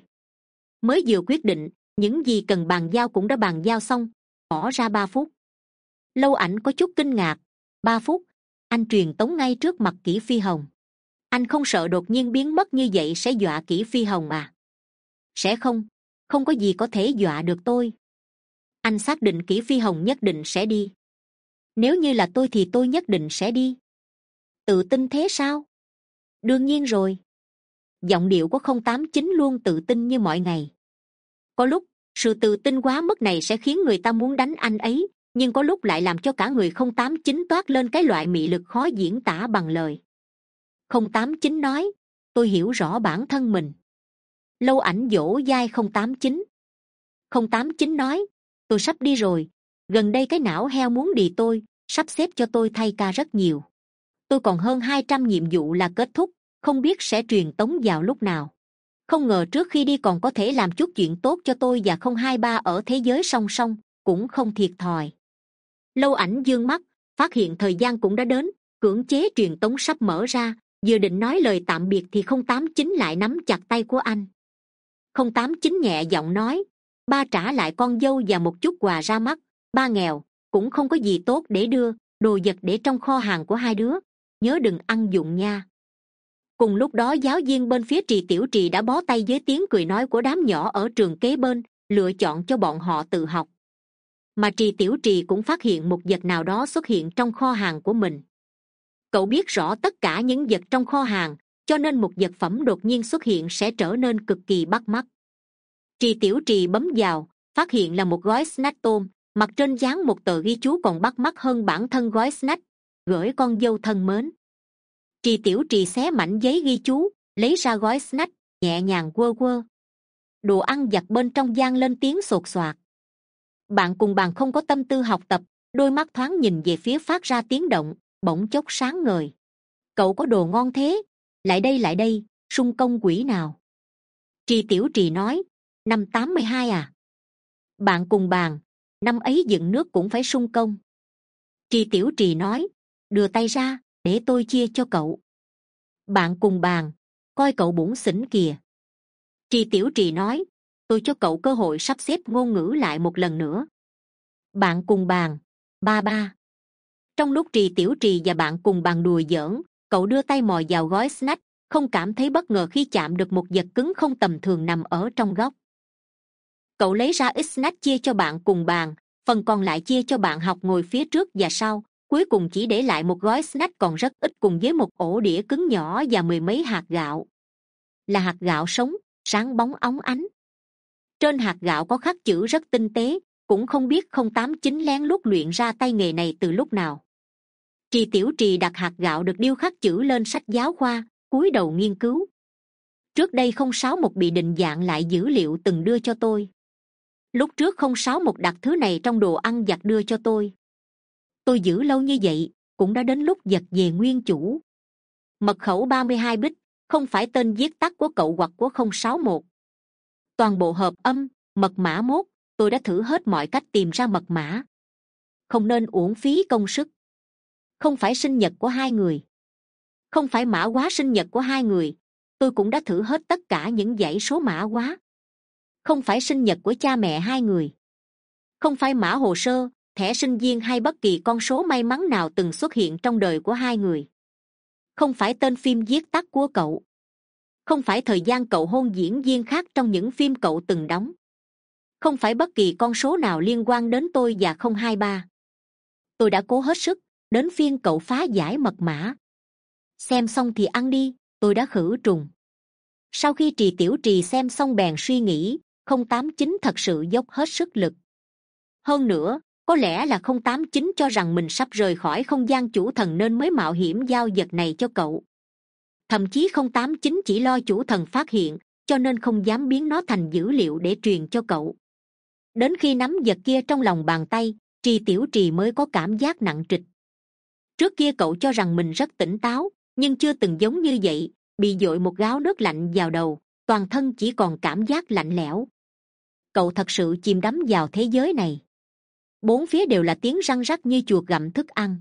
Mới vừa quyết định, những gì cần bàn giao cũng đã bàn giao xong, bỏ ra ba phút. Lâu Ảnh có chút kinh ngạc. Ba phút, anh truyền tống ngay trước mặt Kỷ Phi Hồng. Anh không sợ đột nhiên biến mất như vậy sẽ dọa Kỷ Phi Hồng à? Sẽ không, không có gì có thể dọa được tôi. Anh xác định Kỷ Phi Hồng nhất định sẽ đi. Nếu như là tôi thì tôi nhất định sẽ đi. Tự tin thế sao? Đương nhiên rồi. Giọng điệu của không tám chín luôn tự tin như mọi ngày. Có lúc, sự tự tin quá mức này sẽ khiến người ta muốn đánh anh ấy, nhưng có lúc lại làm cho cả người không tám chín toát lên cái loại mị lực khó diễn tả bằng lời. không tám chín nói, tôi hiểu rõ bản thân mình. Lâu Ảnh dỗ dai không tám chín. không tám chín nói, tôi sắp đi rồi, gần đây cái não heo muốn đì tôi, sắp xếp cho tôi thay ca rất nhiều. Tôi còn hơn hai trăm nhiệm vụ là kết thúc, không biết sẽ truyền tống vào lúc nào. Không ngờ trước khi đi còn có thể làm chút chuyện tốt cho tôi và không hai ba ở thế giới song song, cũng không thiệt thòi. Lâu Ảnh dương mắt, phát hiện thời gian cũng đã đến, cưỡng chế truyền tống sắp mở ra, vừa định nói lời tạm biệt thì không tám chín lại nắm chặt tay của anh. không tám chín nhẹ giọng nói, ba trả lại con dâu và một chút quà ra mắt, ba nghèo, cũng không có gì tốt để đưa, đồ vật để trong kho hàng của hai đứa, nhớ đừng ăn dụng nha. Cùng lúc đó giáo viên bên phía Trì Tiểu Trì đã bó tay với tiếng cười nói của đám nhỏ ở trường kế bên, lựa chọn cho bọn họ tự học. Mà Trì Tiểu Trì cũng phát hiện một vật nào đó xuất hiện trong kho hàng của mình. Cậu biết rõ tất cả những vật trong kho hàng, cho nên một vật phẩm đột nhiên xuất hiện sẽ trở nên cực kỳ bắt mắt. Trì Tiểu Trì bấm vào, phát hiện là một gói snack tôm, mặt trên dán một tờ ghi chú còn bắt mắt hơn bản thân gói snack, gửi con dâu thân mến. Trì Tiểu Trì xé mảnh giấy ghi chú, lấy ra gói snack, nhẹ nhàng quơ quơ. Đồ ăn vặt bên trong vang lên tiếng sột soạt. Bạn cùng bàn không có tâm tư học tập, đôi mắt thoáng nhìn về phía phát ra tiếng động, bỗng chốc sáng ngời. Cậu có đồ ngon thế, lại đây lại đây, sung công quỷ nào. Trì Tiểu Trì nói, năm tám mươi hai à? Bạn cùng bàn, năm ấy dựng nước cũng phải sung công. Trì Tiểu Trì nói, đưa tay ra, để tôi chia cho cậu. Bạn cùng bàn, coi cậu bủn xỉn kìa. Trì Tiểu Trì nói, tôi cho cậu cơ hội sắp xếp ngôn ngữ lại một lần nữa. Bạn cùng bàn, ba ba. Trong lúc Trì Tiểu Trì và bạn cùng bàn đùa giỡn, cậu đưa tay mò vào gói snack, không cảm thấy bất ngờ khi chạm được một vật cứng không tầm thường nằm ở trong góc. Cậu lấy ra ít snack chia cho bạn cùng bàn, phần còn lại chia cho bạn học ngồi phía trước và sau, cuối cùng chỉ để lại một gói snack còn rất ít cùng với một ổ đĩa cứng nhỏ và mười mấy hạt gạo. Là hạt gạo sống, sáng bóng óng ánh. Trên hạt gạo có khắc chữ rất tinh tế, cũng không biết không tám chín lén lút luyện ra tay nghề này từ lúc nào. Trì Tiểu Trì đặt hạt gạo được điêu khắc chữ lên sách giáo khoa, cúi đầu nghiên cứu. Trước đây không sáu một bị định dạng lại dữ liệu từng đưa cho tôi. Lúc trước không sáu một đặt thứ này trong đồ ăn vặt đưa cho tôi. Tôi giữ lâu như vậy, cũng đã đến lúc giật về nguyên chủ. Mật khẩu ba mươi hai bit, không phải tên viết tắt của cậu hoặc của không sáu một. Toàn bộ hợp âm, mật mã mốt, tôi đã thử hết mọi cách tìm ra mật mã. Không nên uổng phí công sức. Không phải sinh nhật của hai người. Không phải mã hóa sinh nhật của hai người. Tôi cũng đã thử hết tất cả những dãy số mã hóa. Không phải sinh nhật của cha mẹ hai người. Không phải mã hồ sơ, thẻ sinh viên hay bất kỳ con số may mắn nào từng xuất hiện trong đời của hai người. Không phải tên phim viết tắt của cậu. Không phải thời gian cậu hôn diễn viên khác trong những phim cậu từng đóng. Không phải bất kỳ con số nào liên quan đến tôi và không hai ba. Tôi đã cố hết sức, đến phiên cậu phá giải mật mã. Xem xong thì ăn đi, tôi đã khử trùng. Sau khi Trì Tiểu Trì xem xong bèn suy nghĩ, không tám chín thật sự dốc hết sức lực. Hơn nữa, có lẽ là không tám chín cho rằng mình sắp rời khỏi không gian chủ thần nên mới mạo hiểm giao vật này cho cậu. Thậm chí không tám chín chỉ lo chủ thần phát hiện, cho nên không dám biến nó thành dữ liệu để truyền cho cậu. Đến khi nắm vật kia trong lòng bàn tay, Trì Tiểu Trì mới có cảm giác nặng trịch. Trước kia cậu cho rằng mình rất tỉnh táo, nhưng chưa từng giống như vậy, bị dội một gáo nước lạnh vào đầu, toàn thân chỉ còn cảm giác lạnh lẽo. Cậu thật sự chìm đắm vào thế giới này. Bốn phía đều là tiếng răng rắc như chuột gặm thức ăn.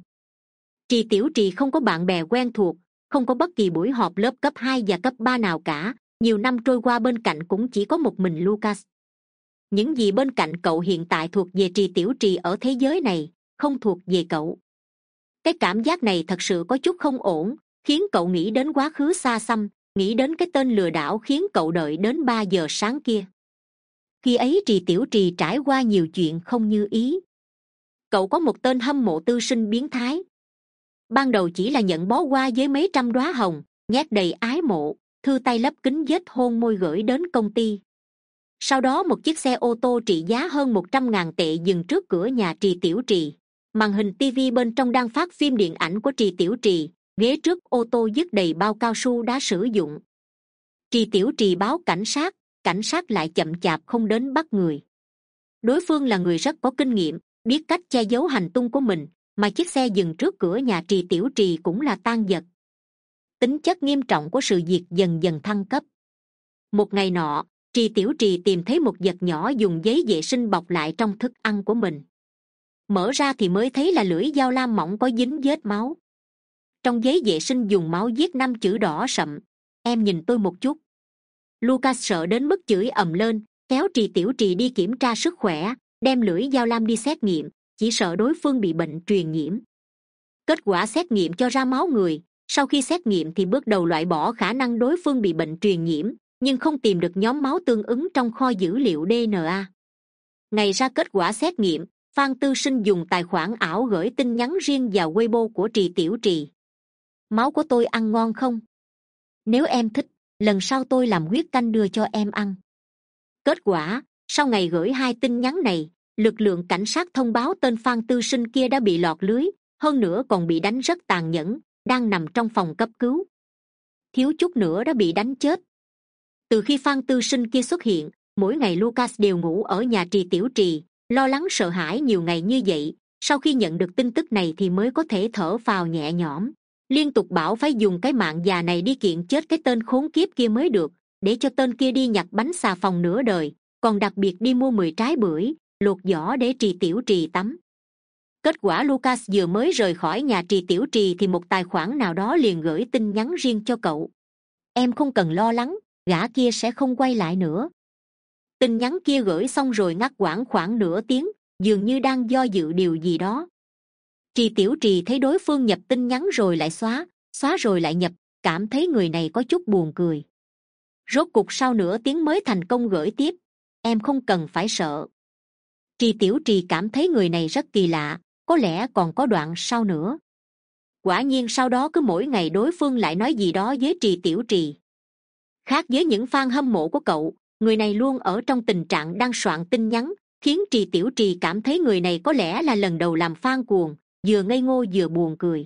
Trì Tiểu Trì không có bạn bè quen thuộc, không có bất kỳ buổi họp lớp cấp hai và cấp ba nào cả. Nhiều năm trôi qua bên cạnh cũng chỉ có một mình Lucas. Những gì bên cạnh cậu hiện tại thuộc về Trì Tiểu Trì ở thế giới này, không thuộc về cậu. Cái cảm giác này thật sự có chút không ổn, khiến cậu nghĩ đến quá khứ xa xăm, nghĩ đến cái tên lừa đảo khiến cậu đợi đến ba giờ sáng kia. Khi ấy Trì Tiểu Trì trải qua nhiều chuyện không như ý. Cậu có một tên hâm mộ tư sinh biến thái. Ban đầu chỉ là nhận bó hoa với mấy trăm đóa hồng, nhét đầy ái mộ, thư tay lấp kính vết hôn môi gửi đến công ty. Sau đó một chiếc xe ô tô trị giá hơn một trăm ngàn tệ dừng trước cửa nhà Trì Tiểu Trì. Màn hình tivi bên trong đang phát phim điện ảnh của Trì Tiểu Trì, ghế trước ô tô dứt đầy bao cao su đã sử dụng. Trì Tiểu Trì báo cảnh sát, cảnh sát lại chậm chạp không đến bắt người. Đối phương là người rất có kinh nghiệm, biết cách che giấu hành tung của mình, mà chiếc xe dừng trước cửa nhà Trì Tiểu Trì cũng là tang vật. Tính chất nghiêm trọng của sự việc dần dần thăng cấp. Một ngày nọ, Trì Tiểu Trì tìm thấy một vật nhỏ dùng giấy vệ sinh bọc lại trong thức ăn của mình. Mở ra thì mới thấy là lưỡi dao lam mỏng có dính vết máu. Trong giấy vệ sinh dùng máu viết năm chữ đỏ sậm: em nhìn tôi một chút. Lucas sợ đến mức chửi ầm lên, kéo Trì Tiểu Trì đi kiểm tra sức khỏe, đem lưỡi dao lam đi xét nghiệm, chỉ sợ đối phương bị bệnh truyền nhiễm. Kết quả xét nghiệm cho ra máu người. Sau khi xét nghiệm thì bước đầu loại bỏ khả năng đối phương bị bệnh truyền nhiễm, nhưng không tìm được nhóm máu tương ứng trong kho dữ liệu đê en a. Ngày ra kết quả xét nghiệm, Phan Tư Sinh dùng tài khoản ảo gửi tin nhắn riêng vào Weibo của Trì Tiểu Trì: máu của tôi ăn ngon không? Nếu em thích, lần sau tôi làm huyết canh đưa cho em ăn. Kết quả, sau ngày gửi hai tin nhắn này, lực lượng cảnh sát thông báo tên Phan Tư Sinh kia đã bị lọt lưới, hơn nữa còn bị đánh rất tàn nhẫn, đang nằm trong phòng cấp cứu. Thiếu chút nữa đã bị đánh chết. Từ khi Phan Tư Sinh kia xuất hiện, mỗi ngày Lucas đều ngủ ở nhà Trì Tiểu Trì, lo lắng sợ hãi nhiều ngày như vậy. Sau khi nhận được tin tức này thì mới có thể thở phào nhẹ nhõm, liên tục bảo phải dùng cái mạng già này đi kiện chết cái tên khốn kiếp kia mới được, để cho tên kia đi nhặt bánh xà phòng nửa đời, còn đặc biệt đi mua mười trái bưởi, lột vỏ để Trì Tiểu Trì tắm. Kết quả Lucas vừa mới rời khỏi nhà Trì Tiểu Trì thì một tài khoản nào đó liền gửi tin nhắn riêng cho cậu: em không cần lo lắng, gã kia sẽ không quay lại nữa. Tin nhắn kia gửi xong rồi ngắt quãng khoảng nửa tiếng, dường như đang do dự điều gì đó. Trì Tiểu Trì thấy đối phương nhập tin nhắn rồi lại xóa, xóa rồi lại nhập, cảm thấy người này có chút buồn cười. Rốt cục sau nửa tiếng mới thành công gửi tiếp: em không cần phải sợ. Trì Tiểu Trì cảm thấy người này rất kỳ lạ, có lẽ còn có đoạn sau nữa. Quả nhiên sau đó cứ mỗi ngày đối phương lại nói gì đó với Trì Tiểu Trì. Khác với những fan hâm mộ của cậu, người này luôn ở trong tình trạng đang soạn tin nhắn, khiến Trì Tiểu Trì cảm thấy người này có lẽ là lần đầu làm fan cuồng, vừa ngây ngô vừa buồn cười.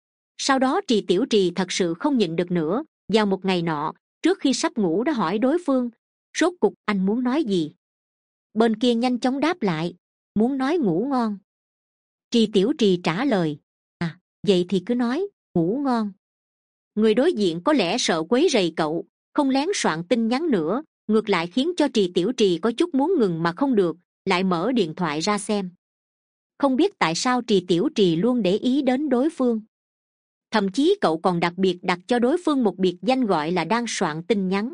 Sau đó Trì Tiểu Trì thật sự không nhịn được nữa, vào một ngày nọ, trước khi sắp ngủ đã hỏi đối phương: rốt cục anh muốn nói gì? Bên kia nhanh chóng đáp lại: muốn nói ngủ ngon. Trì Tiểu Trì trả lời: à, vậy thì cứ nói, ngủ ngon. Người đối diện có lẽ sợ quấy rầy cậu, không lén soạn tin nhắn nữa, ngược lại khiến cho Trì Tiểu Trì có chút muốn ngừng mà không được, lại mở điện thoại ra xem. Không biết tại sao Trì Tiểu Trì luôn để ý đến đối phương. Thậm chí cậu còn đặc biệt đặt cho đối phương một biệt danh gọi là đang soạn tin nhắn.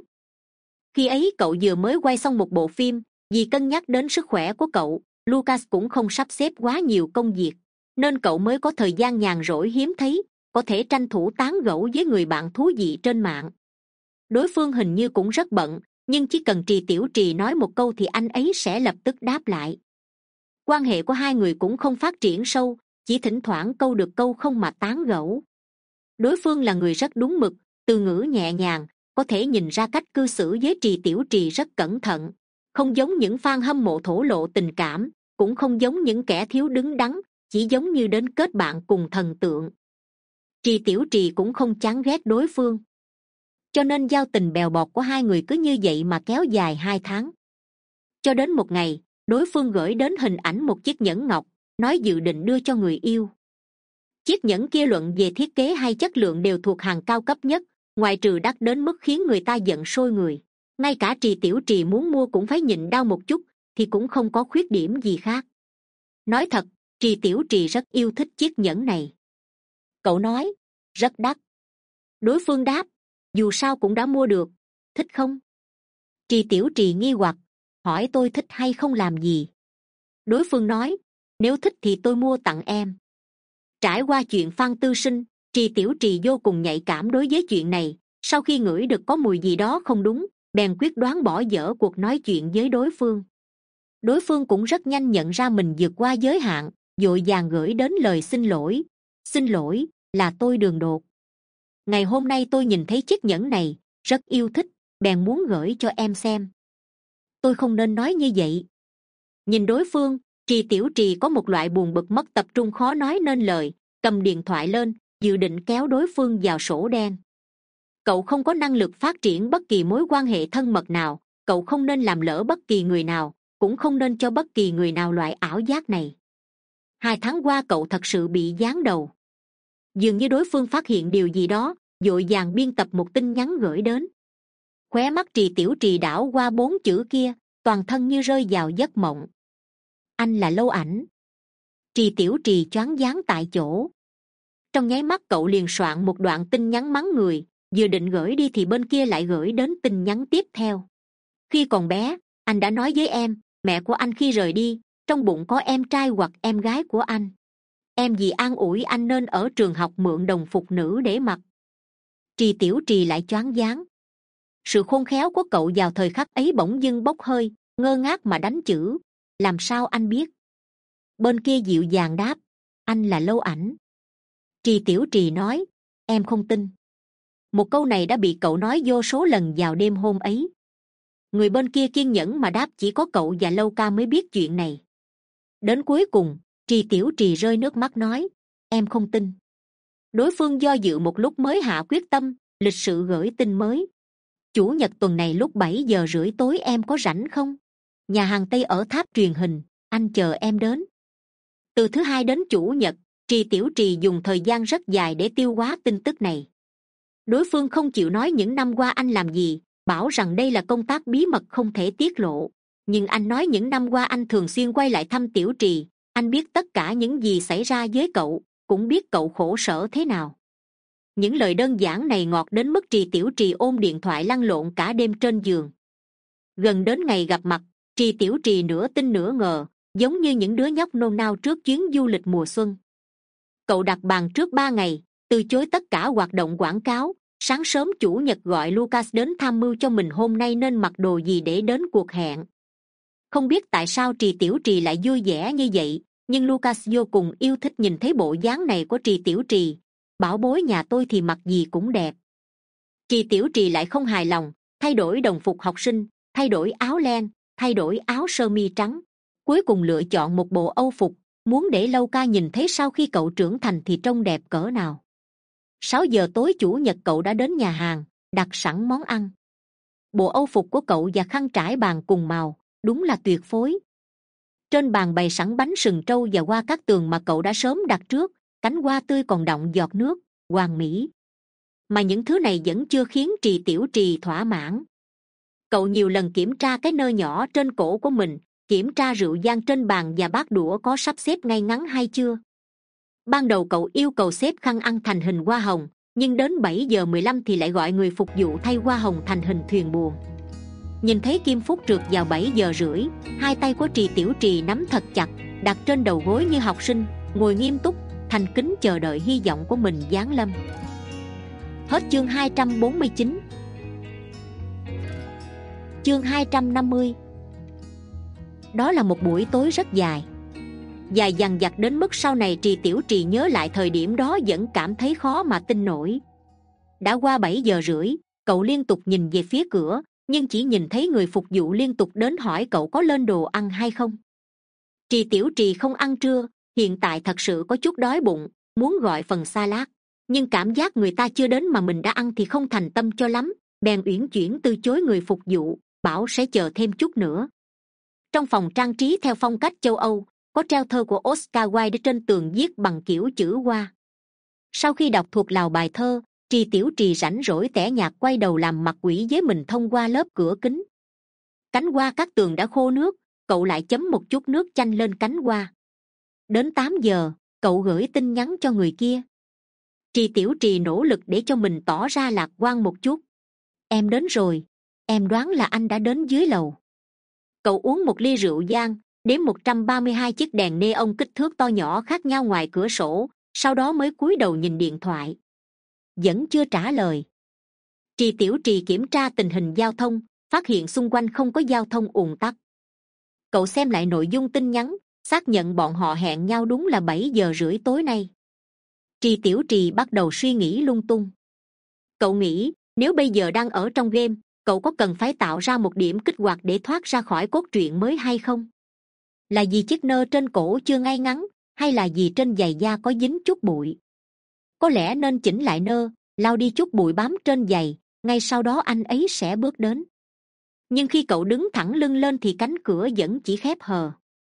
Khi ấy cậu vừa mới quay xong một bộ phim, vì cân nhắc đến sức khỏe của cậu, Lucas cũng không sắp xếp quá nhiều công việc, nên cậu mới có thời gian nhàn rỗi hiếm thấy, có thể tranh thủ tán gẫu với người bạn thú vị trên mạng. Đối phương hình như cũng rất bận, nhưng chỉ cần Trì Tiểu Trì nói một câu thì anh ấy sẽ lập tức đáp lại. Quan hệ của hai người cũng không phát triển sâu, chỉ thỉnh thoảng câu được câu không mà tán gẫu. Đối phương là người rất đúng mực, từ ngữ nhẹ nhàng, có thể nhìn ra cách cư xử với Trì Tiểu Trì rất cẩn thận, không giống những fan hâm mộ thổ lộ tình cảm, cũng không giống những kẻ thiếu đứng đắn, chỉ giống như đến kết bạn cùng thần tượng. Trì Tiểu Trì cũng không chán ghét đối phương, cho nên giao tình bèo bọt của hai người cứ như vậy mà kéo dài hai tháng. Cho đến một ngày, đối phương gửi đến hình ảnh một chiếc nhẫn ngọc, nói dự định đưa cho người yêu. Chiếc nhẫn kia luận về thiết kế hay chất lượng đều thuộc hàng cao cấp nhất, ngoại trừ đắt đến mức khiến người ta giận sôi người. Ngay cả Trì Tiểu Trì muốn mua cũng phải nhịn đau một chút, thì cũng không có khuyết điểm gì khác. Nói thật, Trì Tiểu Trì rất yêu thích chiếc nhẫn này. Cậu nói, rất đắt. Đối phương đáp, dù sao cũng đã mua được, thích không? Trì Tiểu Trì nghi hoặc, hỏi tôi thích hay không làm gì. Đối phương nói, nếu thích thì tôi mua tặng em. Trải qua chuyện Phan Tư Sinh, Trì Tiểu Trì vô cùng nhạy cảm đối với chuyện này. Sau khi ngửi được có mùi gì đó không đúng, bèn quyết đoán bỏ dở cuộc nói chuyện với đối phương. Đối phương cũng rất nhanh nhận ra mình vượt qua giới hạn, vội vàng gửi đến lời xin lỗi. Xin lỗi, là tôi đường đột. Ngày hôm nay tôi nhìn thấy chiếc nhẫn này, rất yêu thích, bèn muốn gửi cho em xem. Tôi không nên nói như vậy. Nhìn đối phương, Trì Tiểu Trì có một loại buồn bực mất tập trung khó nói nên lời, cầm điện thoại lên, dự định kéo đối phương vào sổ đen. Cậu không có năng lực phát triển bất kỳ mối quan hệ thân mật nào, cậu không nên làm lỡ bất kỳ người nào, cũng không nên cho bất kỳ người nào loại ảo giác này. Hai tháng qua cậu thật sự bị giáng đầu. Dường như đối phương phát hiện điều gì đó, vội vàng biên tập một tin nhắn gửi đến. Khóe mắt Trì Tiểu Trì đảo qua bốn chữ kia, toàn thân như rơi vào giấc mộng. Anh là Lâu Ảnh. Trì Tiểu Trì choáng váng tại chỗ. Trong nháy mắt cậu liền soạn một đoạn tin nhắn mắng người, vừa định gửi đi thì bên kia lại gửi đến tin nhắn tiếp theo. Khi còn bé, anh đã nói với em, mẹ của anh khi rời đi, trong bụng có em trai hoặc em gái của anh. Em vì an ủi anh nên ở trường học mượn đồng phục nữ để mặc. Trì Tiểu Trì lại choáng váng. Sự khôn khéo của cậu vào thời khắc ấy bỗng dưng bốc hơi, ngơ ngác mà đánh chữ. Làm sao anh biết? Bên kia dịu dàng đáp, anh là Lâu Ảnh. Trì Tiểu Trì nói, em không tin. Một câu này đã bị cậu nói vô số lần vào đêm hôm ấy. Người bên kia kiên nhẫn mà đáp chỉ có cậu và Lâu Ca mới biết chuyện này. Đến cuối cùng, Trì Tiểu Trì rơi nước mắt nói, em không tin. Đối phương do dự một lúc mới hạ quyết tâm, lịch sự gửi tin mới. Chủ nhật tuần này lúc bảy giờ rưỡi tối em có rảnh không? Nhà hàng Tây ở tháp truyền hình, anh chờ em đến. Từ thứ hai đến chủ nhật, Trì Tiểu Trì dùng thời gian rất dài để tiêu hóa tin tức này. Đối phương không chịu nói những năm qua anh làm gì, bảo rằng đây là công tác bí mật không thể tiết lộ. Nhưng anh nói những năm qua anh thường xuyên quay lại thăm Tiểu Trì, anh biết tất cả những gì xảy ra với cậu, cũng biết cậu khổ sở thế nào. Những lời đơn giản này ngọt đến mức Trì Tiểu Trì ôm điện thoại lăn lộn cả đêm trên giường. Gần đến ngày gặp mặt, Trì Tiểu Trì nửa tin nửa ngờ, giống như những đứa nhóc nôn nao trước chuyến du lịch mùa xuân. Cậu đặt bàn trước ba ngày, từ chối tất cả hoạt động quảng cáo. Sáng sớm chủ nhật gọi Lucas đến tham mưu cho mình hôm nay nên mặc đồ gì để đến cuộc hẹn. Không biết tại sao Trì Tiểu Trì lại vui vẻ như vậy, nhưng Lucas vô cùng yêu thích nhìn thấy bộ dáng này của Trì Tiểu Trì. Bảo bối nhà tôi thì mặc gì cũng đẹp. Trì Tiểu Trì lại không hài lòng, thay đổi đồng phục học sinh, thay đổi áo len, thay đổi áo sơ mi trắng. Cuối cùng lựa chọn một bộ âu phục, muốn để Lâu Ca nhìn thấy sau khi cậu trưởng thành thì trông đẹp cỡ nào. Sáu giờ tối chủ nhật cậu đã đến nhà hàng, đặt sẵn món ăn. Bộ âu phục của cậu và khăn trải bàn cùng màu, đúng là tuyệt phối. Trên bàn bày sẵn bánh sừng trâu và hoa cát tường mà cậu đã sớm đặt trước, cánh hoa tươi còn đọng giọt nước, hoàn mỹ. Mà những thứ này vẫn chưa khiến Trì Tiểu Trì thỏa mãn. Cậu nhiều lần kiểm tra cái nơ nhỏ trên cổ của mình, kiểm tra rượu vang trên bàn và bát đũa có sắp xếp ngay ngắn hay chưa. Ban đầu cậu yêu cầu xếp khăn ăn thành hình hoa hồng, nhưng đến bảy giờ mười lăm thì lại gọi người phục vụ thay hoa hồng thành hình thuyền buồm. Nhìn thấy kim phút trượt vào bảy giờ rưỡi, hai tay của Trì Tiểu Trì nắm thật chặt, đặt trên đầu gối như học sinh, ngồi nghiêm túc, thành kính chờ đợi hy vọng của mình giáng lâm. Hết chương hai trăm bốn mươi chín. Chương hai trăm năm mươi. Đó là một buổi tối rất dài. Dài dằng dặc đến mức sau này Trì Tiểu Trì nhớ lại thời điểm đó vẫn cảm thấy khó mà tin nổi. Đã qua bảy giờ rưỡi, cậu liên tục nhìn về phía cửa, nhưng chỉ nhìn thấy người phục vụ liên tục đến hỏi cậu có lên đồ ăn hay không. Trì Tiểu Trì không ăn trưa, hiện tại thật sự có chút đói bụng, muốn gọi phần salad, nhưng cảm giác người ta chưa đến mà mình đã ăn thì không thành tâm cho lắm, bèn uyển chuyển từ chối người phục vụ, bảo sẽ chờ thêm chút nữa. Trong phòng trang trí theo phong cách châu Âu, có treo thơ của Oscar Wilde trên tường viết bằng kiểu chữ hoa. Sau khi đọc thuộc lòng bài thơ, Trì Tiểu Trì rảnh rỗi tẻ nhạt quay đầu làm mặt quỷ với mình thông qua lớp cửa kính. Cánh hoa các tường đã khô nước, cậu lại chấm một chút nước chanh lên cánh hoa. Đến tám giờ, cậu gửi tin nhắn cho người kia. Trì Tiểu Trì nỗ lực để cho mình tỏ ra lạc quan một chút. Em đến rồi, em đoán là anh đã đến dưới lầu. Cậu uống một ly rượu vang, đếm một trăm ba mươi hai chiếc đèn neon kích thước to nhỏ khác nhau ngoài cửa sổ, sau đó mới cúi đầu nhìn điện thoại. Vẫn chưa trả lời. Trì Tiểu Trì kiểm tra tình hình giao thông, phát hiện xung quanh không có giao thông ùn tắc. Cậu xem lại nội dung tin nhắn, xác nhận bọn họ hẹn nhau đúng là bảy giờ rưỡi tối nay. Trì Tiểu Trì bắt đầu suy nghĩ lung tung. Cậu nghĩ, nếu bây giờ đang ở trong game, cậu có cần phải tạo ra một điểm kích hoạt để thoát ra khỏi cốt truyện mới hay không? Là vì chiếc nơ trên cổ chưa ngay ngắn, hay là vì trên giày da có dính chút bụi? Có lẽ nên chỉnh lại nơ, lau đi chút bụi bám trên giày, ngay sau đó anh ấy sẽ bước đến. Nhưng khi cậu đứng thẳng lưng lên thì cánh cửa vẫn chỉ khép hờ.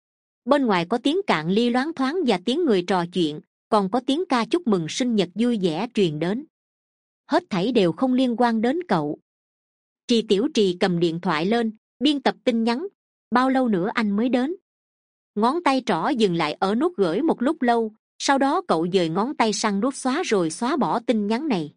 Bên ngoài có tiếng cạn ly loáng thoáng và tiếng người trò chuyện, còn có tiếng ca chúc mừng sinh nhật vui vẻ truyền đến. Hết thảy đều không liên quan đến cậu. Trì Tiểu Trì cầm điện thoại lên, biên tập tin nhắn. Bao lâu nữa anh mới đến? Ngón tay trỏ dừng lại ở nút gửi một lúc lâu, sau đó cậu dời ngón tay sang nút xóa rồi xóa bỏ tin nhắn này.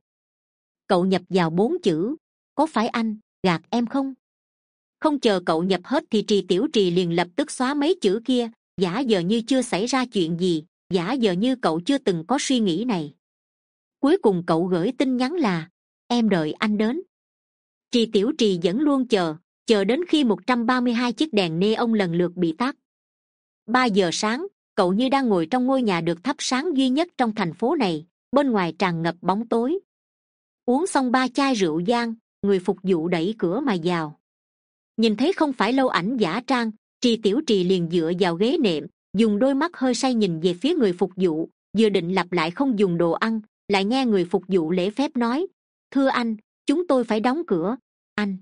Cậu nhập vào bốn chữ: có phải anh gạt em không? Không chờ cậu nhập hết thì Trì Tiểu Trì liền lập tức xóa mấy chữ kia, giả vờ như chưa xảy ra chuyện gì, giả vờ như cậu chưa từng có suy nghĩ này. Cuối cùng cậu gửi tin nhắn là: em đợi anh đến. Trì Tiểu Trì vẫn luôn chờ, chờ đến khi một trăm ba mươi hai chiếc đèn neon lần lượt bị tắt. Ba giờ sáng, cậu như đang ngồi trong ngôi nhà được thắp sáng duy nhất trong thành phố này, bên ngoài tràn ngập bóng tối. Uống xong ba chai rượu vang, người phục vụ đẩy cửa mà vào. Nhìn thấy không phải lâu ảnh giả trang, Trì Tiểu Trì liền dựa vào ghế nệm, dùng đôi mắt hơi say nhìn về phía người phục vụ, vừa định lặp lại không dùng đồ ăn, lại nghe người phục vụ lễ phép nói: thưa anh, chúng tôi phải đóng cửa. Anh.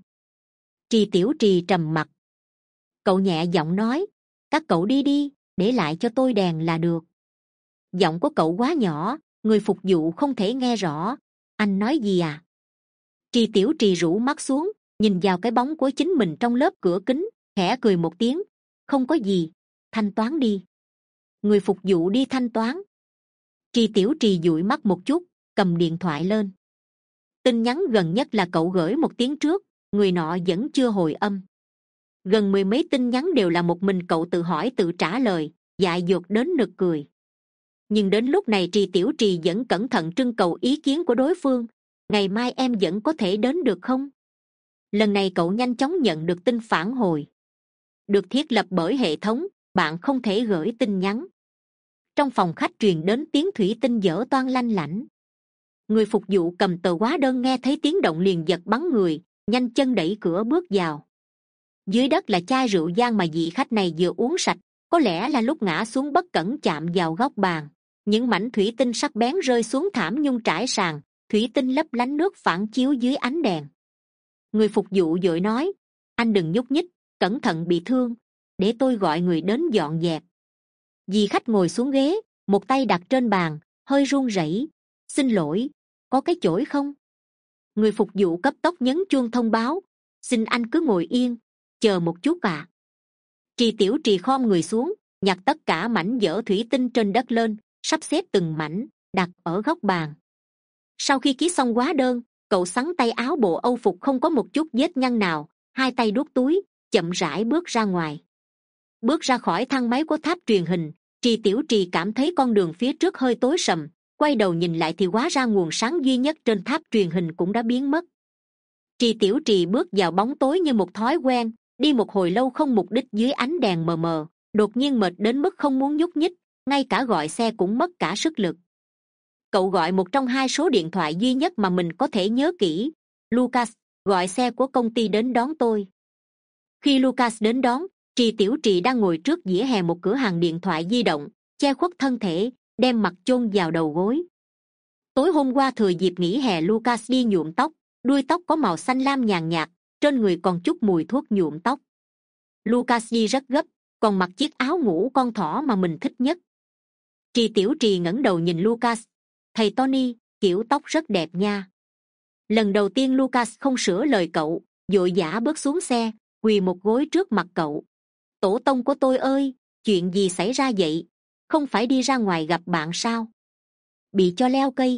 Trì Tiểu Trì trầm mặc. Cậu nhẹ giọng nói: các cậu đi đi, để lại cho tôi đèn là được. Giọng của cậu quá nhỏ, người phục vụ không thể nghe rõ. Anh nói gì à? Trì Tiểu Trì rũ mắt xuống, nhìn vào cái bóng của chính mình trong lớp cửa kính, khẽ cười một tiếng. Không có gì, thanh toán đi. Người phục vụ đi thanh toán. Trì Tiểu Trì dụi mắt một chút, cầm điện thoại lên. Tin nhắn gần nhất là cậu gửi một tiếng trước, người nọ vẫn chưa hồi âm. Gần mười mấy tin nhắn đều là một mình cậu tự hỏi tự trả lời, dại dột đến nực cười. Nhưng đến lúc này Trì Tiểu Trì vẫn cẩn thận trưng cầu ý kiến của đối phương. Ngày mai em vẫn có thể đến được không? Lần này cậu nhanh chóng nhận được tin phản hồi. Được thiết lập bởi hệ thống, bạn không thể gửi tin nhắn. Trong phòng khách truyền đến tiếng thủy tinh dở toang lanh lảnh. Người phục vụ cầm tờ hóa đơn nghe thấy tiếng động liền giật bắn người, nhanh chân đẩy cửa bước vào. Dưới đất là chai rượu vang mà vị khách này vừa uống sạch, có lẽ là lúc ngã xuống bất cẩn chạm vào góc bàn. Những mảnh thủy tinh sắc bén rơi xuống thảm nhung trải sàn, thủy tinh lấp lánh nước phản chiếu dưới ánh đèn. Người phục vụ vội nói: anh đừng nhúc nhích, cẩn thận bị thương, để tôi gọi người đến dọn dẹp. Dì khách ngồi xuống ghế, một tay đặt trên bàn, hơi run rẩy. Xin lỗi, có cái chổi không? Người phục vụ cấp tốc nhấn chuông thông báo: xin anh cứ ngồi yên, chờ một chút ạ. À. Trì Tiểu Trì khom người xuống, nhặt tất cả mảnh vỡ thủy tinh trên đất lên, sắp xếp từng mảnh, đặt ở góc bàn. Sau khi ký xong hóa đơn, cậu xắn tay áo bộ âu phục không có một chút vết nhăn nào, hai tay đút túi, chậm rãi bước ra ngoài. Bước ra khỏi thang máy của tháp truyền hình, Trì Tiểu Trì cảm thấy con đường phía trước hơi tối sầm, quay đầu nhìn lại thì hóa ra nguồn sáng duy nhất trên tháp truyền hình cũng đã biến mất. Trì Tiểu Trì bước vào bóng tối như một thói quen, đi một hồi lâu không mục đích dưới ánh đèn mờ mờ, đột nhiên mệt đến mức không muốn nhúc nhích, ngay cả gọi xe cũng mất cả sức lực. Cậu gọi một trong hai số điện thoại duy nhất mà mình có thể nhớ kỹ: Lucas, gọi xe của công ty đến đón tôi. Khi Lucas đến đón, Trì Tiểu Trì đang ngồi trước vỉa hè một cửa hàng điện thoại di động, che khuất thân thể, đem mặt chôn vào đầu gối. Tối hôm qua thừa dịp nghỉ hè, Lucas đi nhuộm tóc, đuôi tóc có màu xanh lam nhàn nhạt, trên người còn chút mùi thuốc nhuộm tóc. Lucas đi rất gấp, còn mặc chiếc áo ngủ con thỏ mà mình thích nhất. Trì Tiểu Trì ngẩng đầu nhìn Lucas. Thầy Tony, kiểu tóc rất đẹp nha. Lần đầu tiên Lucas không sửa lời cậu, vội vã bước xuống xe, quỳ một gối trước mặt cậu. Tổ tông của tôi ơi, chuyện gì xảy ra vậy? Không phải đi ra ngoài gặp bạn sao? Bị cho leo cây.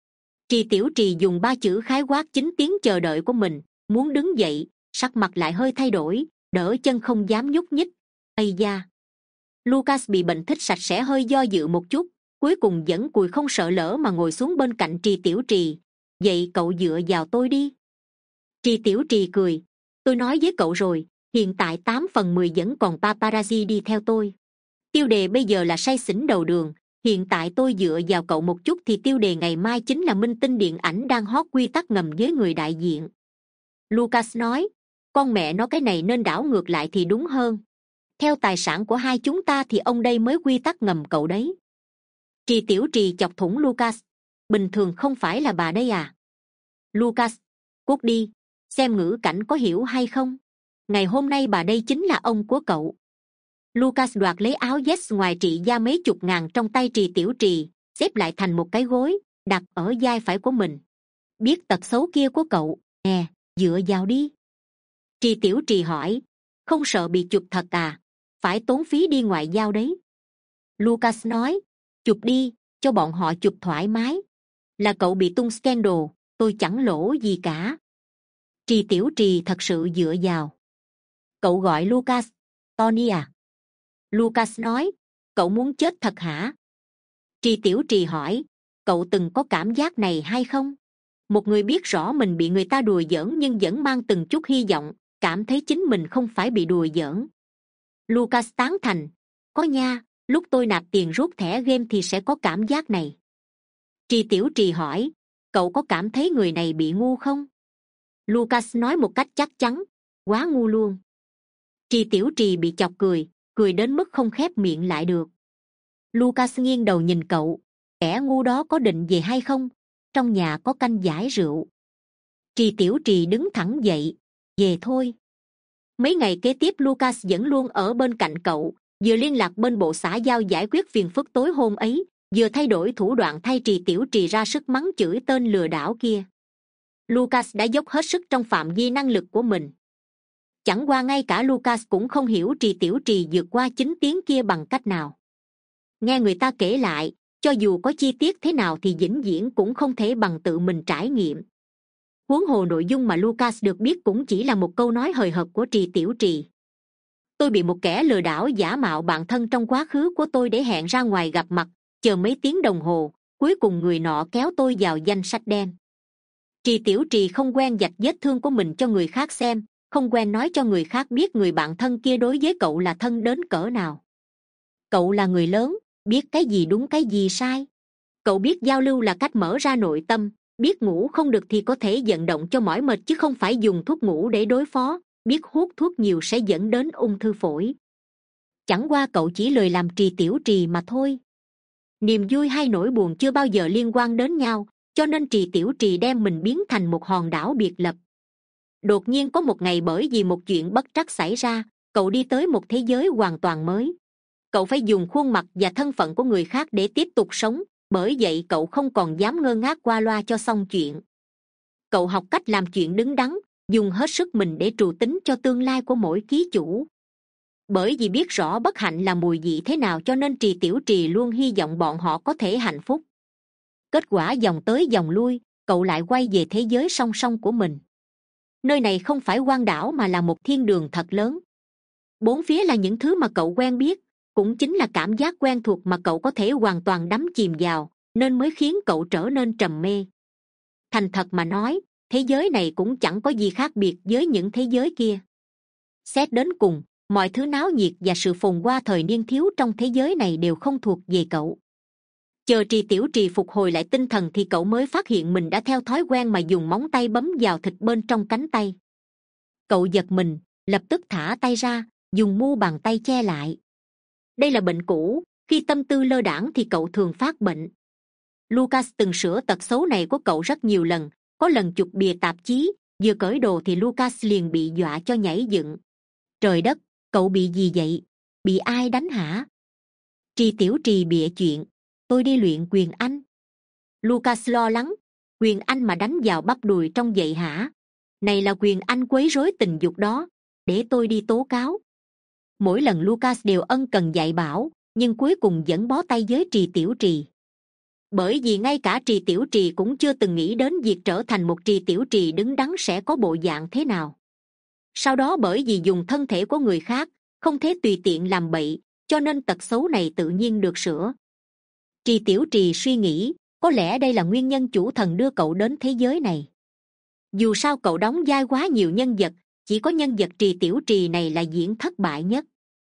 Trì Tiểu Trì dùng ba chữ khái quát chính tiếng chờ đợi của mình, muốn đứng dậy, sắc mặt lại hơi thay đổi, đỡ chân không dám nhúc nhích. Ây da! Lucas bị bệnh thích sạch sẽ hơi do dự một chút, cuối cùng vẫn cùi không sợ lỡ mà ngồi xuống bên cạnh Trì Tiểu Trì. Vậy cậu dựa vào tôi đi. Trì Tiểu Trì cười. Tôi nói với cậu rồi, hiện tại tám phần mười vẫn còn paparazzi đi theo tôi. Tiêu đề bây giờ là say xỉn đầu đường, hiện tại tôi dựa vào cậu một chút thì tiêu đề ngày mai chính là minh tinh điện ảnh đang hot quy tắc ngầm với người đại diện. Lucas nói, con mẹ nó cái này nên đảo ngược lại thì đúng hơn. Theo tài sản của hai chúng ta thì ông đây mới quy tắc ngầm cậu đấy. Trì Tiểu Trì chọc thủng Lucas. Bình thường không phải là bà đây à? Lucas, cút đi, xem ngữ cảnh có hiểu hay không. Ngày hôm nay bà đây chính là ông của cậu. Lucas đoạt lấy áo vest ngoài trị giá mấy chục ngàn trong tay Trì Tiểu Trì, xếp lại thành một cái gối, đặt ở vai phải của mình. Biết tật xấu kia của cậu, nè, dựa vào đi. Trì Tiểu Trì hỏi, không sợ bị chụp thật à? Phải tốn phí đi ngoại giao đấy. Lucas nói, chụp đi, cho bọn họ chụp thoải mái. Là cậu bị tung scandal, tôi chẳng lỗ gì cả. Trì Tiểu Trì thật sự dựa vào. Cậu gọi Lucas, Tony à? Lucas nói, cậu muốn chết thật hả? Trì Tiểu Trì hỏi, cậu từng có cảm giác này hay không? Một người biết rõ mình bị người ta đùa giỡn nhưng vẫn mang từng chút hy vọng, cảm thấy chính mình không phải bị đùa giỡn. Lucas tán thành, có nha, lúc tôi nạp tiền rút thẻ game thì sẽ có cảm giác này. Trì Tiểu Trì hỏi, cậu có cảm thấy người này bị ngu không? Lucas nói một cách chắc chắn, quá ngu luôn. Trì Tiểu Trì bị chọc cười, cười đến mức không khép miệng lại được. Lucas nghiêng đầu nhìn cậu, kẻ ngu đó có định về hay không? Trong nhà có canh giải rượu. Trì Tiểu Trì đứng thẳng dậy, về thôi. Mấy ngày kế tiếp Lucas vẫn luôn ở bên cạnh cậu, vừa liên lạc bên bộ xã giao giải quyết phiền phức tối hôm ấy, vừa thay đổi thủ đoạn thay Trì Tiểu Trì ra sức mắng chửi tên lừa đảo kia. Lucas đã dốc hết sức trong phạm vi năng lực của mình. Chẳng qua ngay cả Lucas cũng không hiểu Trì Tiểu Trì vượt qua chính tiếng kia bằng cách nào. Nghe người ta kể lại, cho dù có chi tiết thế nào thì vĩnh viễn cũng không thể bằng tự mình trải nghiệm. Huống hồ nội dung mà Lucas được biết cũng chỉ là một câu nói hời hợt của Trì Tiểu Trì. Tôi bị một kẻ lừa đảo giả mạo bạn thân trong quá khứ của tôi để hẹn ra ngoài gặp mặt, chờ mấy tiếng đồng hồ, cuối cùng người nọ kéo tôi vào danh sách đen. Trì Tiểu Trì không quen vạch vết thương của mình cho người khác xem, không quen nói cho người khác biết người bạn thân kia đối với cậu là thân đến cỡ nào. Cậu là người lớn, biết cái gì đúng cái gì sai. Cậu biết giao lưu là cách mở ra nội tâm, biết ngủ không được thì có thể vận động cho mỏi mệt chứ không phải dùng thuốc ngủ để đối phó, biết hút thuốc nhiều sẽ dẫn đến ung thư phổi. Chẳng qua cậu chỉ lười làm Trì Tiểu Trì mà thôi. Niềm vui hay nỗi buồn chưa bao giờ liên quan đến nhau, cho nên Trì Tiểu Trì đem mình biến thành một hòn đảo biệt lập. Đột nhiên có một ngày bởi vì một chuyện bất trắc xảy ra, cậu đi tới một thế giới hoàn toàn mới. Cậu phải dùng khuôn mặt và thân phận của người khác để tiếp tục sống, bởi vậy cậu không còn dám ngơ ngác qua loa cho xong chuyện. Cậu học cách làm chuyện đứng đắn, dùng hết sức mình để trù tính cho tương lai của mỗi ký chủ. Bởi vì biết rõ bất hạnh là mùi vị thế nào cho nên Trì Tiểu Trì luôn hy vọng bọn họ có thể hạnh phúc. Kết quả dòng tới dòng lui, cậu lại quay về thế giới song song của mình. Nơi này không phải hoang đảo mà là một thiên đường thật lớn. Bốn phía là những thứ mà cậu quen biết, cũng chính là cảm giác quen thuộc mà cậu có thể hoàn toàn đắm chìm vào, nên mới khiến cậu trở nên trầm mê. Thành thật mà nói, thế giới này cũng chẳng có gì khác biệt với những thế giới kia. Xét đến cùng, mọi thứ náo nhiệt và sự phồn hoa thời niên thiếu trong thế giới này đều không thuộc về cậu. Chờ Trì Tiểu Trì phục hồi lại tinh thần thì cậu mới phát hiện mình đã theo thói quen mà dùng móng tay bấm vào thịt bên trong cánh tay. Cậu giật mình, lập tức thả tay ra, dùng mu bàn tay che lại. Đây là bệnh cũ, khi tâm tư lơ đãng thì cậu thường phát bệnh. Lucas từng sửa tật xấu này của cậu rất nhiều lần. Có lần chụp bìa tạp chí, vừa cởi đồ thì Lucas liền bị dọa cho nhảy dựng. Trời đất, cậu bị gì vậy? Bị ai đánh hả? Trì Tiểu Trì bịa chuyện, tôi đi luyện quyền Anh. Lucas lo lắng, quyền Anh mà đánh vào bắp đùi trong vậy hả? Này là quyền Anh quấy rối tình dục đó, để tôi đi tố cáo. Mỗi lần Lucas đều ân cần dạy bảo, nhưng cuối cùng vẫn bó tay với Trì Tiểu Trì. Bởi vì ngay cả Trì Tiểu Trì cũng chưa từng nghĩ đến việc trở thành một Trì Tiểu Trì đứng đắn sẽ có bộ dạng thế nào. Sau đó bởi vì dùng thân thể của người khác, không thể tùy tiện làm bậy, cho nên tật xấu này tự nhiên được sửa. Trì Tiểu Trì suy nghĩ, có lẽ đây là nguyên nhân chủ thần đưa cậu đến thế giới này. Dù sao cậu đóng vai quá nhiều nhân vật, chỉ có nhân vật Trì Tiểu Trì này là diễn thất bại nhất.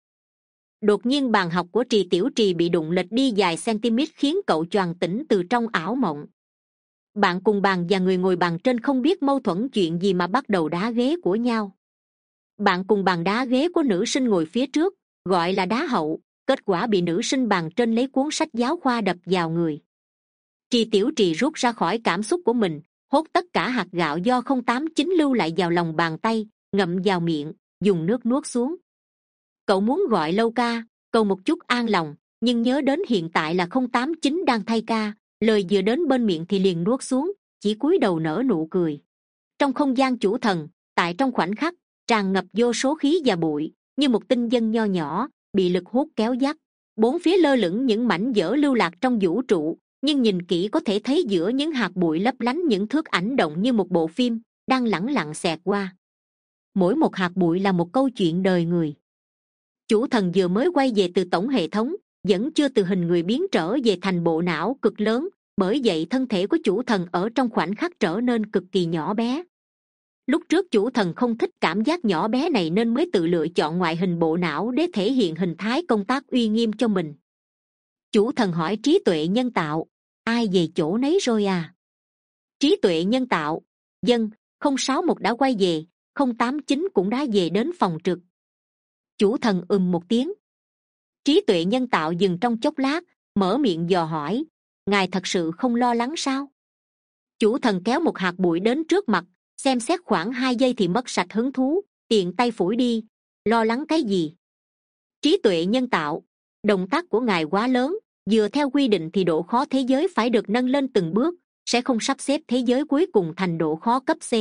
Đột nhiên bàn học của Trì Tiểu Trì bị đụng lệch đi vài cm khiến cậu choàng tỉnh từ trong ảo mộng. Bạn cùng bàn và người ngồi bàn trên không biết mâu thuẫn chuyện gì mà bắt đầu đá ghế của nhau. Bạn cùng bàn đá ghế của nữ sinh ngồi phía trước, gọi là đá hậu, kết quả bị nữ sinh bàn trên lấy cuốn sách giáo khoa đập vào người. Trì Tiểu Trì rút ra khỏi cảm xúc của mình, hốt tất cả hạt gạo do không tám chín lưu lại vào lòng bàn tay, ngậm vào miệng, dùng nước nuốt xuống. Cậu muốn gọi lâu ca, cầu một chút an lòng, nhưng nhớ đến hiện tại là không tám chín đang thay ca, lời vừa đến bên miệng thì liền nuốt xuống, chỉ cúi đầu nở nụ cười. Trong không gian chủ thần, tại trong khoảnh khắc, tràn ngập vô số khí và bụi, như một tinh dân nho nhỏ, bị lực hút kéo dắt. Bốn phía lơ lửng những mảnh vỡ lưu lạc trong vũ trụ, nhưng nhìn kỹ có thể thấy giữa những hạt bụi lấp lánh những thước ảnh động như một bộ phim, đang lẳng lặng xẹt qua. Mỗi một hạt bụi là một câu chuyện đời người. Chủ thần vừa mới quay về từ tổng hệ thống, vẫn chưa từ hình người biến trở về thành bộ não cực lớn, bởi vậy thân thể của chủ thần ở trong khoảnh khắc trở nên cực kỳ nhỏ bé. Lúc trước chủ thần không thích cảm giác nhỏ bé này nên mới tự lựa chọn ngoại hình bộ não để thể hiện hình thái công tác uy nghiêm cho mình. Chủ thần hỏi trí tuệ nhân tạo, ai về chỗ nấy rồi à? Trí tuệ nhân tạo, dân, không sáu một đã quay về, không tám chín cũng đã về đến phòng trực. Chủ thần ừm một tiếng. Trí tuệ nhân tạo dừng trong chốc lát, mở miệng dò hỏi, ngài thật sự không lo lắng sao? Chủ thần kéo một hạt bụi đến trước mặt, xem xét khoảng hai giây thì mất sạch hứng thú, tiện tay phủi đi. Lo lắng cái gì? Trí tuệ nhân tạo, động tác của ngài quá lớn, dựa theo quy định thì độ khó thế giới phải được nâng lên từng bước, sẽ không sắp xếp thế giới cuối cùng thành độ khó cấp C.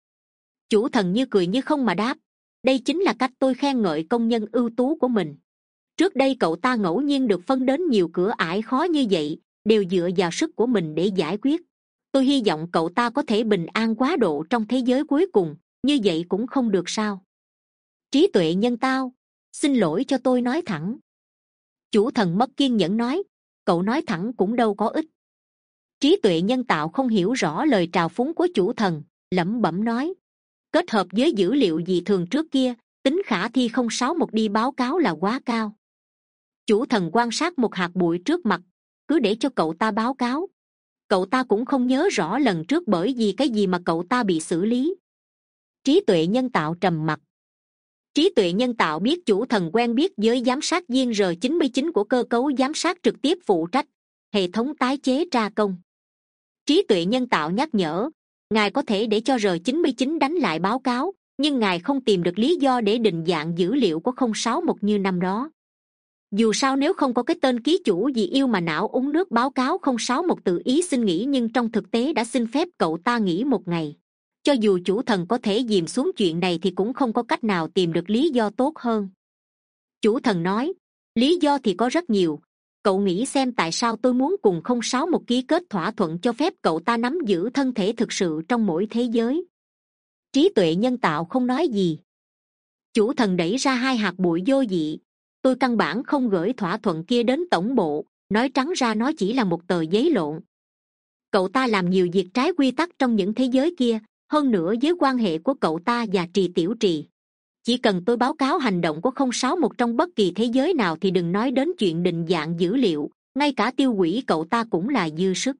Chủ thần như cười như không mà đáp, đây chính là cách tôi khen ngợi công nhân ưu tú của mình. Trước đây cậu ta ngẫu nhiên được phân đến nhiều cửa ải khó như vậy, đều dựa vào sức của mình để giải quyết. Tôi hy vọng cậu ta có thể bình an quá độ trong thế giới cuối cùng, như vậy cũng không được sao? Trí tuệ nhân tạo, xin lỗi cho tôi nói thẳng. Chủ thần mất kiên nhẫn nói, cậu nói thẳng cũng đâu có ích. Trí tuệ nhân tạo không hiểu rõ lời trào phúng của chủ thần, lẩm bẩm nói, kết hợp với dữ liệu dị thường trước kia, tính khả thi không sáu một đi báo cáo là quá cao. Chủ thần quan sát một hạt bụi trước mặt, cứ để cho cậu ta báo cáo. Cậu ta cũng không nhớ rõ lần trước bởi vì cái gì mà cậu ta bị xử lý. Trí tuệ nhân tạo trầm mặc. Trí tuệ nhân tạo biết chủ thần quen biết với giám sát viên R chín mươi chín của cơ cấu giám sát trực tiếp phụ trách hệ thống tái chế tra công. Trí tuệ nhân tạo nhắc nhở, ngài có thể để cho R chín mươi chín đánh lại báo cáo, nhưng ngài không tìm được lý do để định dạng dữ liệu của không sáu một như năm đó. Dù sao nếu không có cái tên ký chủ gì yêu mà não uống nước báo cáo không sáu một tự ý xin nghỉ, nhưng trong thực tế đã xin phép cậu ta nghỉ một ngày. Cho dù chủ thần có thể dìm xuống chuyện này thì cũng không có cách nào tìm được lý do tốt hơn. Chủ thần nói, lý do thì có rất nhiều. Cậu nghĩ xem tại sao tôi muốn cùng không sáu một ký kết thỏa thuận cho phép cậu ta nắm giữ thân thể thực sự trong mỗi thế giới. Trí tuệ nhân tạo không nói gì. Chủ thần đẩy ra hai hạt bụi vô dị. Tôi căn bản không gửi thỏa thuận kia đến tổng bộ, nói trắng ra nó chỉ là một tờ giấy lộn. Cậu ta làm nhiều việc trái quy tắc trong những thế giới kia, hơn nữa với quan hệ của cậu ta và Trì Tiểu Trì. Chỉ cần tôi báo cáo hành động của không sáu một trong bất kỳ thế giới nào thì đừng nói đến chuyện định dạng dữ liệu, ngay cả tiêu hủy cậu ta cũng là dư sức.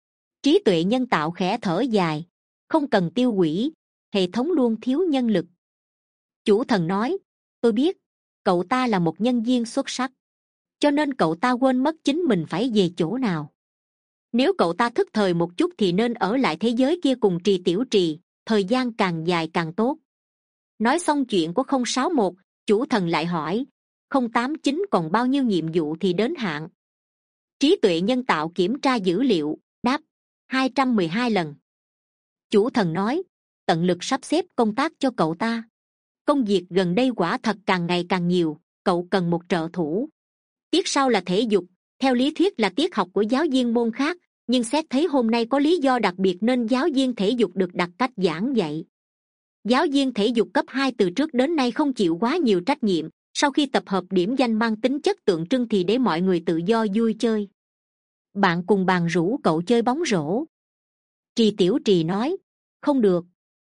Trí tuệ nhân tạo khẽ thở dài, không cần tiêu hủy, hệ thống luôn thiếu nhân lực. Chủ thần nói, tôi biết, cậu ta là một nhân viên xuất sắc, cho nên cậu ta quên mất chính mình phải về chỗ nào. Nếu cậu ta thức thời một chút thì nên ở lại thế giới kia cùng Trì Tiểu Trì, thời gian càng dài càng tốt. Nói xong chuyện của không sáu một, chủ thần lại hỏi, không tám chín còn bao nhiêu nhiệm vụ thì đến hạn? Trí tuệ nhân tạo kiểm tra dữ liệu, đáp, hai trăm mười hai lần. Chủ thần nói, tận lực sắp xếp công tác cho cậu ta. Công việc gần đây quả thật càng ngày càng nhiều, cậu cần một trợ thủ. Tiết sau là thể dục, theo lý thuyết là tiết học của giáo viên môn khác, nhưng xét thấy hôm nay có lý do đặc biệt nên giáo viên thể dục được đặt cách giảng dạy. Giáo viên thể dục cấp hai từ trước đến nay không chịu quá nhiều trách nhiệm, sau khi tập hợp điểm danh mang tính chất tượng trưng thì để mọi người tự do vui chơi. Bạn cùng bàn rủ cậu chơi bóng rổ. Trì Tiểu Trì nói, không được.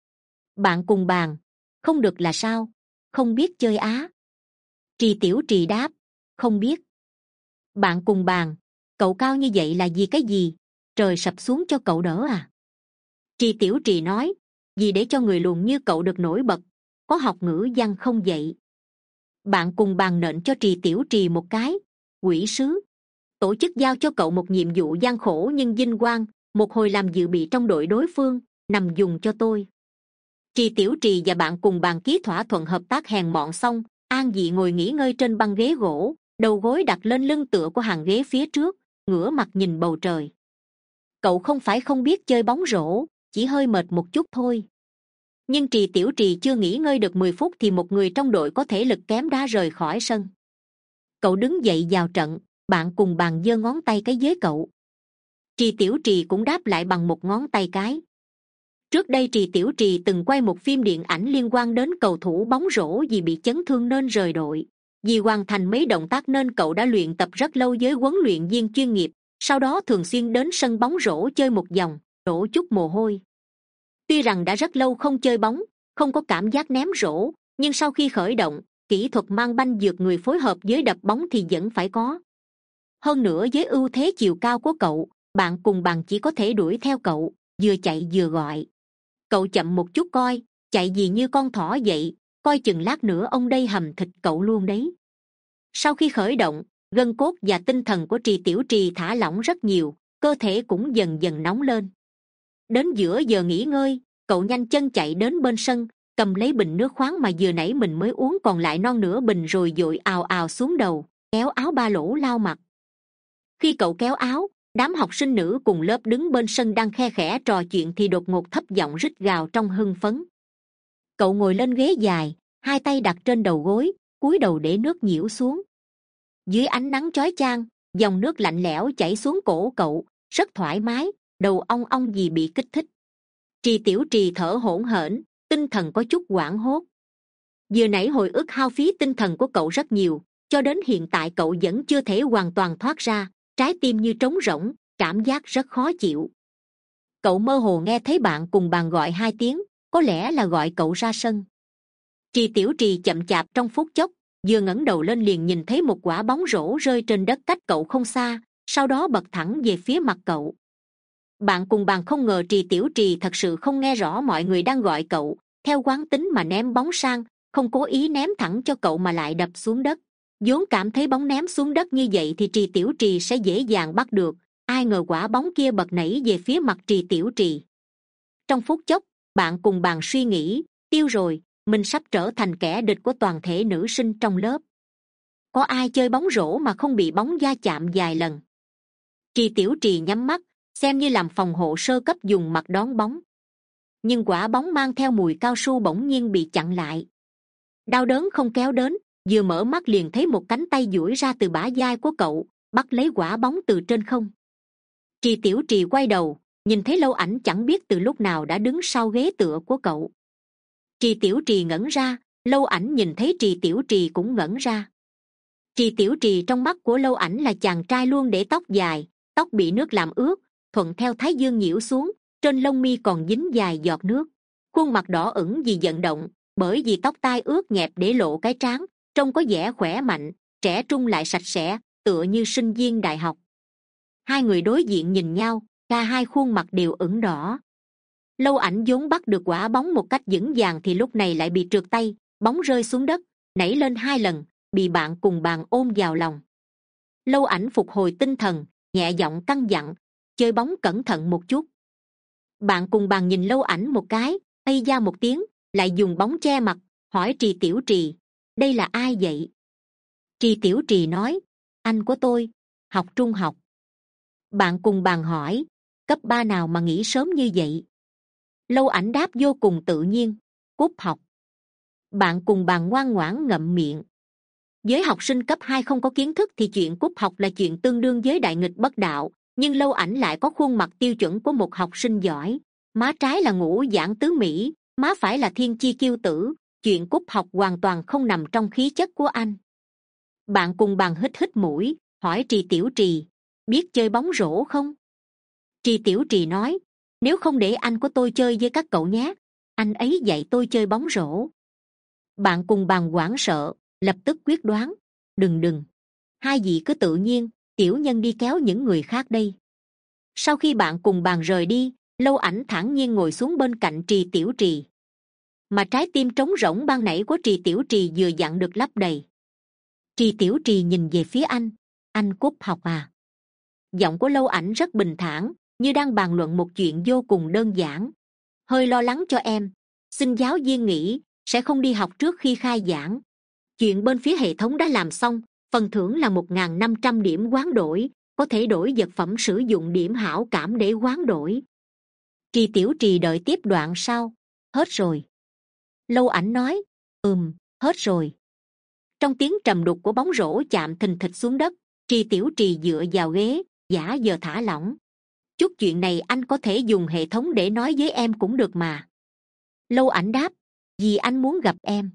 Bạn cùng bàn, không được là sao? Không biết chơi á? Trì Tiểu Trì đáp, không biết. Bạn cùng bàn, cậu cao như vậy là vì cái gì? Trời sập xuống cho cậu đỡ à? Trì Tiểu Trì nói, vì để cho người lùn như cậu được nổi bật. Có học ngữ văn không vậy? Bạn cùng bàn nện cho Trì Tiểu Trì một cái. Quỷ sứ, tổ chức giao cho cậu một nhiệm vụ gian khổ nhưng vinh quang, một hồi làm dự bị trong đội đối phương, nằm dùng cho tôi. Trì Tiểu Trì và bạn cùng bàn ký thỏa thuận hợp tác hèn mọn xong, an dị ngồi nghỉ ngơi trên băng ghế gỗ, đầu gối đặt lên lưng tựa của hàng ghế phía trước, ngửa mặt nhìn bầu trời. Cậu không phải không biết chơi bóng rổ, chỉ hơi mệt một chút thôi. Nhưng Trì Tiểu Trì chưa nghỉ ngơi được mười phút thì một người trong đội có thể lực kém đã rời khỏi sân. Cậu đứng dậy vào trận, bạn cùng bàn giơ ngón tay cái với cậu. Trì Tiểu Trì cũng đáp lại bằng một ngón tay cái. Trước đây Trì Tiểu Trì từng quay một phim điện ảnh liên quan đến cầu thủ bóng rổ vì bị chấn thương nên rời đội. Vì hoàn thành mấy động tác nên cậu đã luyện tập rất lâu với huấn luyện viên chuyên nghiệp, sau đó thường xuyên đến sân bóng rổ chơi một vòng, đổ chút mồ hôi. Tuy rằng đã rất lâu không chơi bóng, không có cảm giác ném rổ, nhưng sau khi khởi động, kỹ thuật mang banh vượt người phối hợp với đập bóng thì vẫn phải có. Hơn nữa với ưu thế chiều cao của cậu, bạn cùng bàn chỉ có thể đuổi theo cậu, vừa chạy vừa gọi. Cậu chậm một chút coi, chạy gì như con thỏ vậy, coi chừng lát nữa ông đây hầm thịt cậu luôn đấy. Sau khi khởi động, gân cốt và tinh thần của Trì Tiểu Trì thả lỏng rất nhiều, cơ thể cũng dần dần nóng lên. Đến giữa giờ nghỉ ngơi, cậu nhanh chân chạy đến bên sân, cầm lấy bình nước khoáng mà vừa nãy mình mới uống còn lại non nửa bình rồi dội ào ào xuống đầu, kéo áo ba lỗ lau mặt. Khi cậu kéo áo, đám học sinh nữ cùng lớp đứng bên sân đang khe khẽ trò chuyện thì đột ngột thấp giọng rít gào trong hưng phấn. Cậu ngồi lên ghế dài, hai tay đặt trên đầu gối, cúi đầu để nước nhiễu xuống. Dưới ánh nắng chói chang, dòng nước lạnh lẽo chảy xuống cổ cậu, rất thoải mái, đầu ong ong vì bị kích thích. Trì Tiểu Trì thở hổn hển, tinh thần có chút hoảng hốt. Vừa nãy hồi ức hao phí tinh thần của cậu rất nhiều, cho đến hiện tại cậu vẫn chưa thể hoàn toàn thoát ra, trái tim như trống rỗng, cảm giác rất khó chịu. Cậu mơ hồ nghe thấy bạn cùng bàn gọi hai tiếng, có lẽ là gọi cậu ra sân. Trì Tiểu Trì chậm chạp trong phút chốc, vừa ngẩng đầu lên liền nhìn thấy một quả bóng rổ rơi trên đất cách cậu không xa, sau đó bật thẳng về phía mặt cậu. Bạn cùng bàn không ngờ Trì Tiểu Trì thật sự không nghe rõ mọi người đang gọi cậu, theo quán tính mà ném bóng sang, không cố ý ném thẳng cho cậu mà lại đập xuống đất. Vốn cảm thấy bóng ném xuống đất như vậy thì Trì Tiểu Trì sẽ dễ dàng bắt được, ai ngờ quả bóng kia bật nảy về phía mặt Trì Tiểu Trì. Trong phút chốc, bạn cùng bàn suy nghĩ, tiêu rồi, mình sắp trở thành kẻ địch của toàn thể nữ sinh trong lớp. Có ai chơi bóng rổ mà không bị bóng va chạm vài lần? Trì Tiểu Trì nhắm mắt, xem như làm phòng hộ sơ cấp dùng mặt đón bóng. Nhưng quả bóng mang theo mùi cao su bỗng nhiên bị chặn lại. Đau đớn không kéo đến, vừa mở mắt liền thấy một cánh tay duỗi ra từ bả vai của cậu, bắt lấy quả bóng từ trên không. Trì Tiểu Trì quay đầu, nhìn thấy Lâu Ảnh chẳng biết từ lúc nào đã đứng sau ghế tựa của cậu. Trì Tiểu Trì ngẩn ra, Lâu Ảnh nhìn thấy Trì Tiểu Trì cũng ngẩn ra. Trì Tiểu Trì trong mắt của Lâu Ảnh là chàng trai luôn để tóc dài, tóc bị nước làm ướt, thuận theo thái dương nhiễu xuống, trên lông mi còn dính vài giọt nước. Khuôn mặt đỏ ửng vì vận động, bởi vì tóc tai ướt nhẹp để lộ cái trán, trông có vẻ khỏe mạnh, trẻ trung lại sạch sẽ, tựa như sinh viên đại học. Hai người đối diện nhìn nhau, cả hai khuôn mặt đều ửng đỏ. Lâu Ảnh vốn bắt được quả bóng một cách vững vàng thì lúc này lại bị trượt tay, bóng rơi xuống đất, nảy lên hai lần, bị bạn cùng bàn ôm vào lòng. Lâu Ảnh phục hồi tinh thần, nhẹ giọng căn dặn, chơi bóng cẩn thận một chút. Bạn cùng bàn nhìn Lâu Ảnh một cái, ây da một tiếng, lại dùng bóng che mặt, hỏi Trì Tiểu Trì, đây là ai vậy? Trì Tiểu Trì nói, anh của tôi, học trung học. Bạn cùng bàn hỏi, cấp ba nào mà nghỉ sớm như vậy? Lâu Ảnh đáp vô cùng tự nhiên, cúp học. Bạn cùng bàn ngoan ngoãn ngậm miệng. Với học sinh cấp hai không có kiến thức thì chuyện cúp học là chuyện tương đương với đại nghịch bất đạo, nhưng Lâu Ảnh lại có khuôn mặt tiêu chuẩn của một học sinh giỏi. Má trái là ngũ giảng tứ mỹ, má phải là thiên chi kiêu tử, chuyện cúp học hoàn toàn không nằm trong khí chất của anh. Bạn cùng bàn hít hít mũi, hỏi Trì Tiểu Trì, biết chơi bóng rổ không? Trì Tiểu Trì nói, nếu không để anh của tôi chơi với các cậu nhé, anh ấy dạy tôi chơi bóng rổ. Bạn cùng bàn hoảng sợ, lập tức quyết đoán, đừng đừng, hai vị cứ tự nhiên, tiểu nhân đi kéo những người khác đây. Sau khi bạn cùng bàn rời đi, Lâu Ảnh thản nhiên ngồi xuống bên cạnh Trì Tiểu Trì, mà trái tim trống rỗng ban nãy của Trì Tiểu Trì vừa dặn được lấp đầy. Trì Tiểu Trì nhìn về phía anh, anh cúp học à? Giọng của Lâu Ảnh rất bình thản, như đang bàn luận một chuyện vô cùng đơn giản. Hơi lo lắng cho em, xin giáo viên nghỉ, sẽ không đi học trước khi khai giảng. Chuyện bên phía hệ thống đã làm xong, phần thưởng là một nghìn năm trăm điểm hoán đổi, có thể đổi vật phẩm sử dụng điểm hảo cảm để hoán đổi. Trì Tiểu Trì đợi tiếp đoạn sau. Hết rồi. Lâu Ảnh nói, ừm, hết rồi. Trong tiếng trầm đục của bóng rổ chạm thình thịch xuống đất, Trì Tiểu Trì dựa vào ghế, giả giờ thả lỏng. Chút chuyện này anh có thể dùng hệ thống để nói với em cũng được mà. Lâu Ảnh đáp, vì anh muốn gặp em.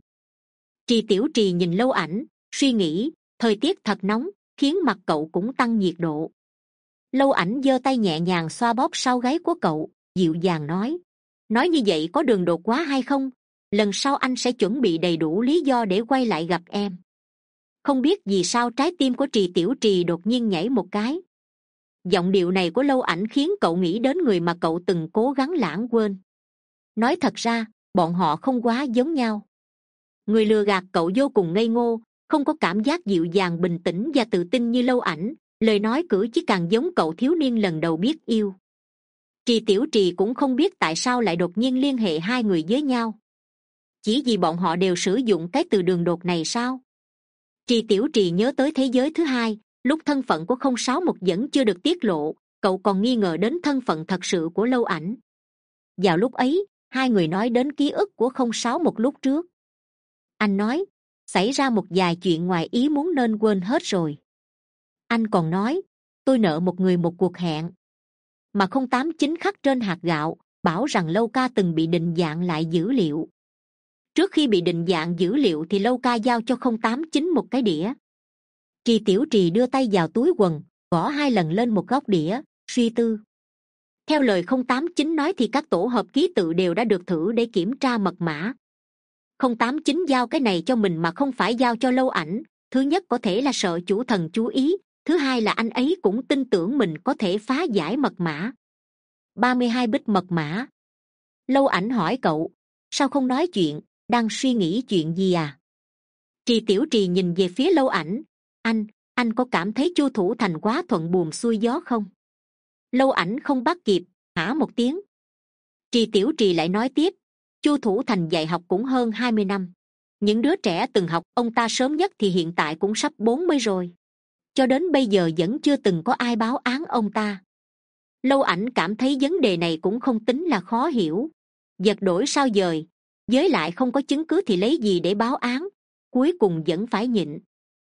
Trì Tiểu Trì nhìn Lâu Ảnh, suy nghĩ, thời tiết thật nóng, khiến mặt cậu cũng tăng nhiệt độ. Lâu Ảnh giơ tay nhẹ nhàng xoa bóp sau gáy của cậu, dịu dàng nói, nói như vậy có đường đột quá hay không? Lần sau anh sẽ chuẩn bị đầy đủ lý do để quay lại gặp em. Không biết vì sao trái tim của Trì Tiểu Trì đột nhiên nhảy một cái. Giọng điệu này của Lâu Ảnh khiến cậu nghĩ đến người mà cậu từng cố gắng lãng quên. Nói thật ra, bọn họ không quá giống nhau. Người lừa gạt cậu vô cùng ngây ngô, không có cảm giác dịu dàng bình tĩnh và tự tin như Lâu Ảnh, lời nói cử chỉ càng giống cậu thiếu niên lần đầu biết yêu. Trì Tiểu Trì cũng không biết tại sao lại đột nhiên liên hệ hai người với nhau. Chỉ vì bọn họ đều sử dụng cái từ đường đột này sao? Trì Tiểu Trì nhớ tới thế giới thứ hai, lúc thân phận của không sáu một vẫn chưa được tiết lộ, cậu còn nghi ngờ đến thân phận thật sự của Lâu Ảnh. Vào lúc ấy, hai người nói đến ký ức của không sáu một lúc trước. Anh nói, xảy ra một vài chuyện ngoài ý muốn nên quên hết rồi. Anh còn nói, tôi nợ một người một cuộc hẹn. Mà không tám chín khắc trên hạt gạo, bảo rằng Lâu ca từng bị định dạng lại dữ liệu. Trước khi bị định dạng dữ liệu thì Lâu ca giao cho không tám chín một cái đĩa. Trì Tiểu Trì đưa tay vào túi quần, gõ hai lần lên một góc đĩa, suy tư. Theo lời không tám chín nói thì các tổ hợp ký tự đều đã được thử để kiểm tra mật mã. không tám chín giao cái này cho mình mà không phải giao cho Lâu Ảnh, thứ nhất có thể là sợ chủ thần chú ý, thứ hai là anh ấy cũng tin tưởng mình có thể phá giải mật mã. ba mươi hai bit mật mã. Lâu Ảnh hỏi cậu, sao không nói chuyện, đang suy nghĩ chuyện gì à? Trì Tiểu Trì nhìn về phía Lâu Ảnh, anh, anh có cảm thấy Chu Thủ Thành quá thuận buồm xuôi gió không? Lâu Ảnh không bắt kịp, hả một tiếng. Trì Tiểu Trì lại nói tiếp, Chu Thủ Thành dạy học cũng hơn hai mươi năm. Những đứa trẻ từng học ông ta sớm nhất thì hiện tại cũng sắp bốn mươi rồi. Cho đến bây giờ vẫn chưa từng có ai báo án ông ta. Lâu Ảnh cảm thấy vấn đề này cũng không tính là khó hiểu. Giật đổi sao dời, với lại không có chứng cứ thì lấy gì để báo án, cuối cùng vẫn phải nhịn.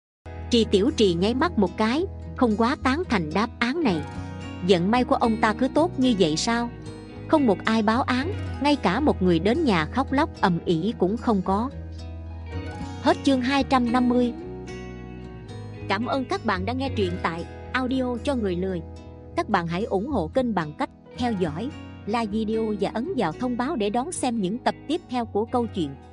Trì Tiểu Trì nháy mắt một cái, không quá tán thành đáp án này. Vận may của ông ta cứ tốt như vậy sao? Không một ai báo án, ngay cả một người đến nhà khóc lóc ầm ĩ cũng không có. Hết chương hai trăm năm mươi. Cảm ơn các bạn đã nghe truyện tại audio cho người lười. Các bạn hãy ủng hộ kênh bằng cách theo dõi, like video và ấn vào thông báo để đón xem những tập tiếp theo của câu chuyện.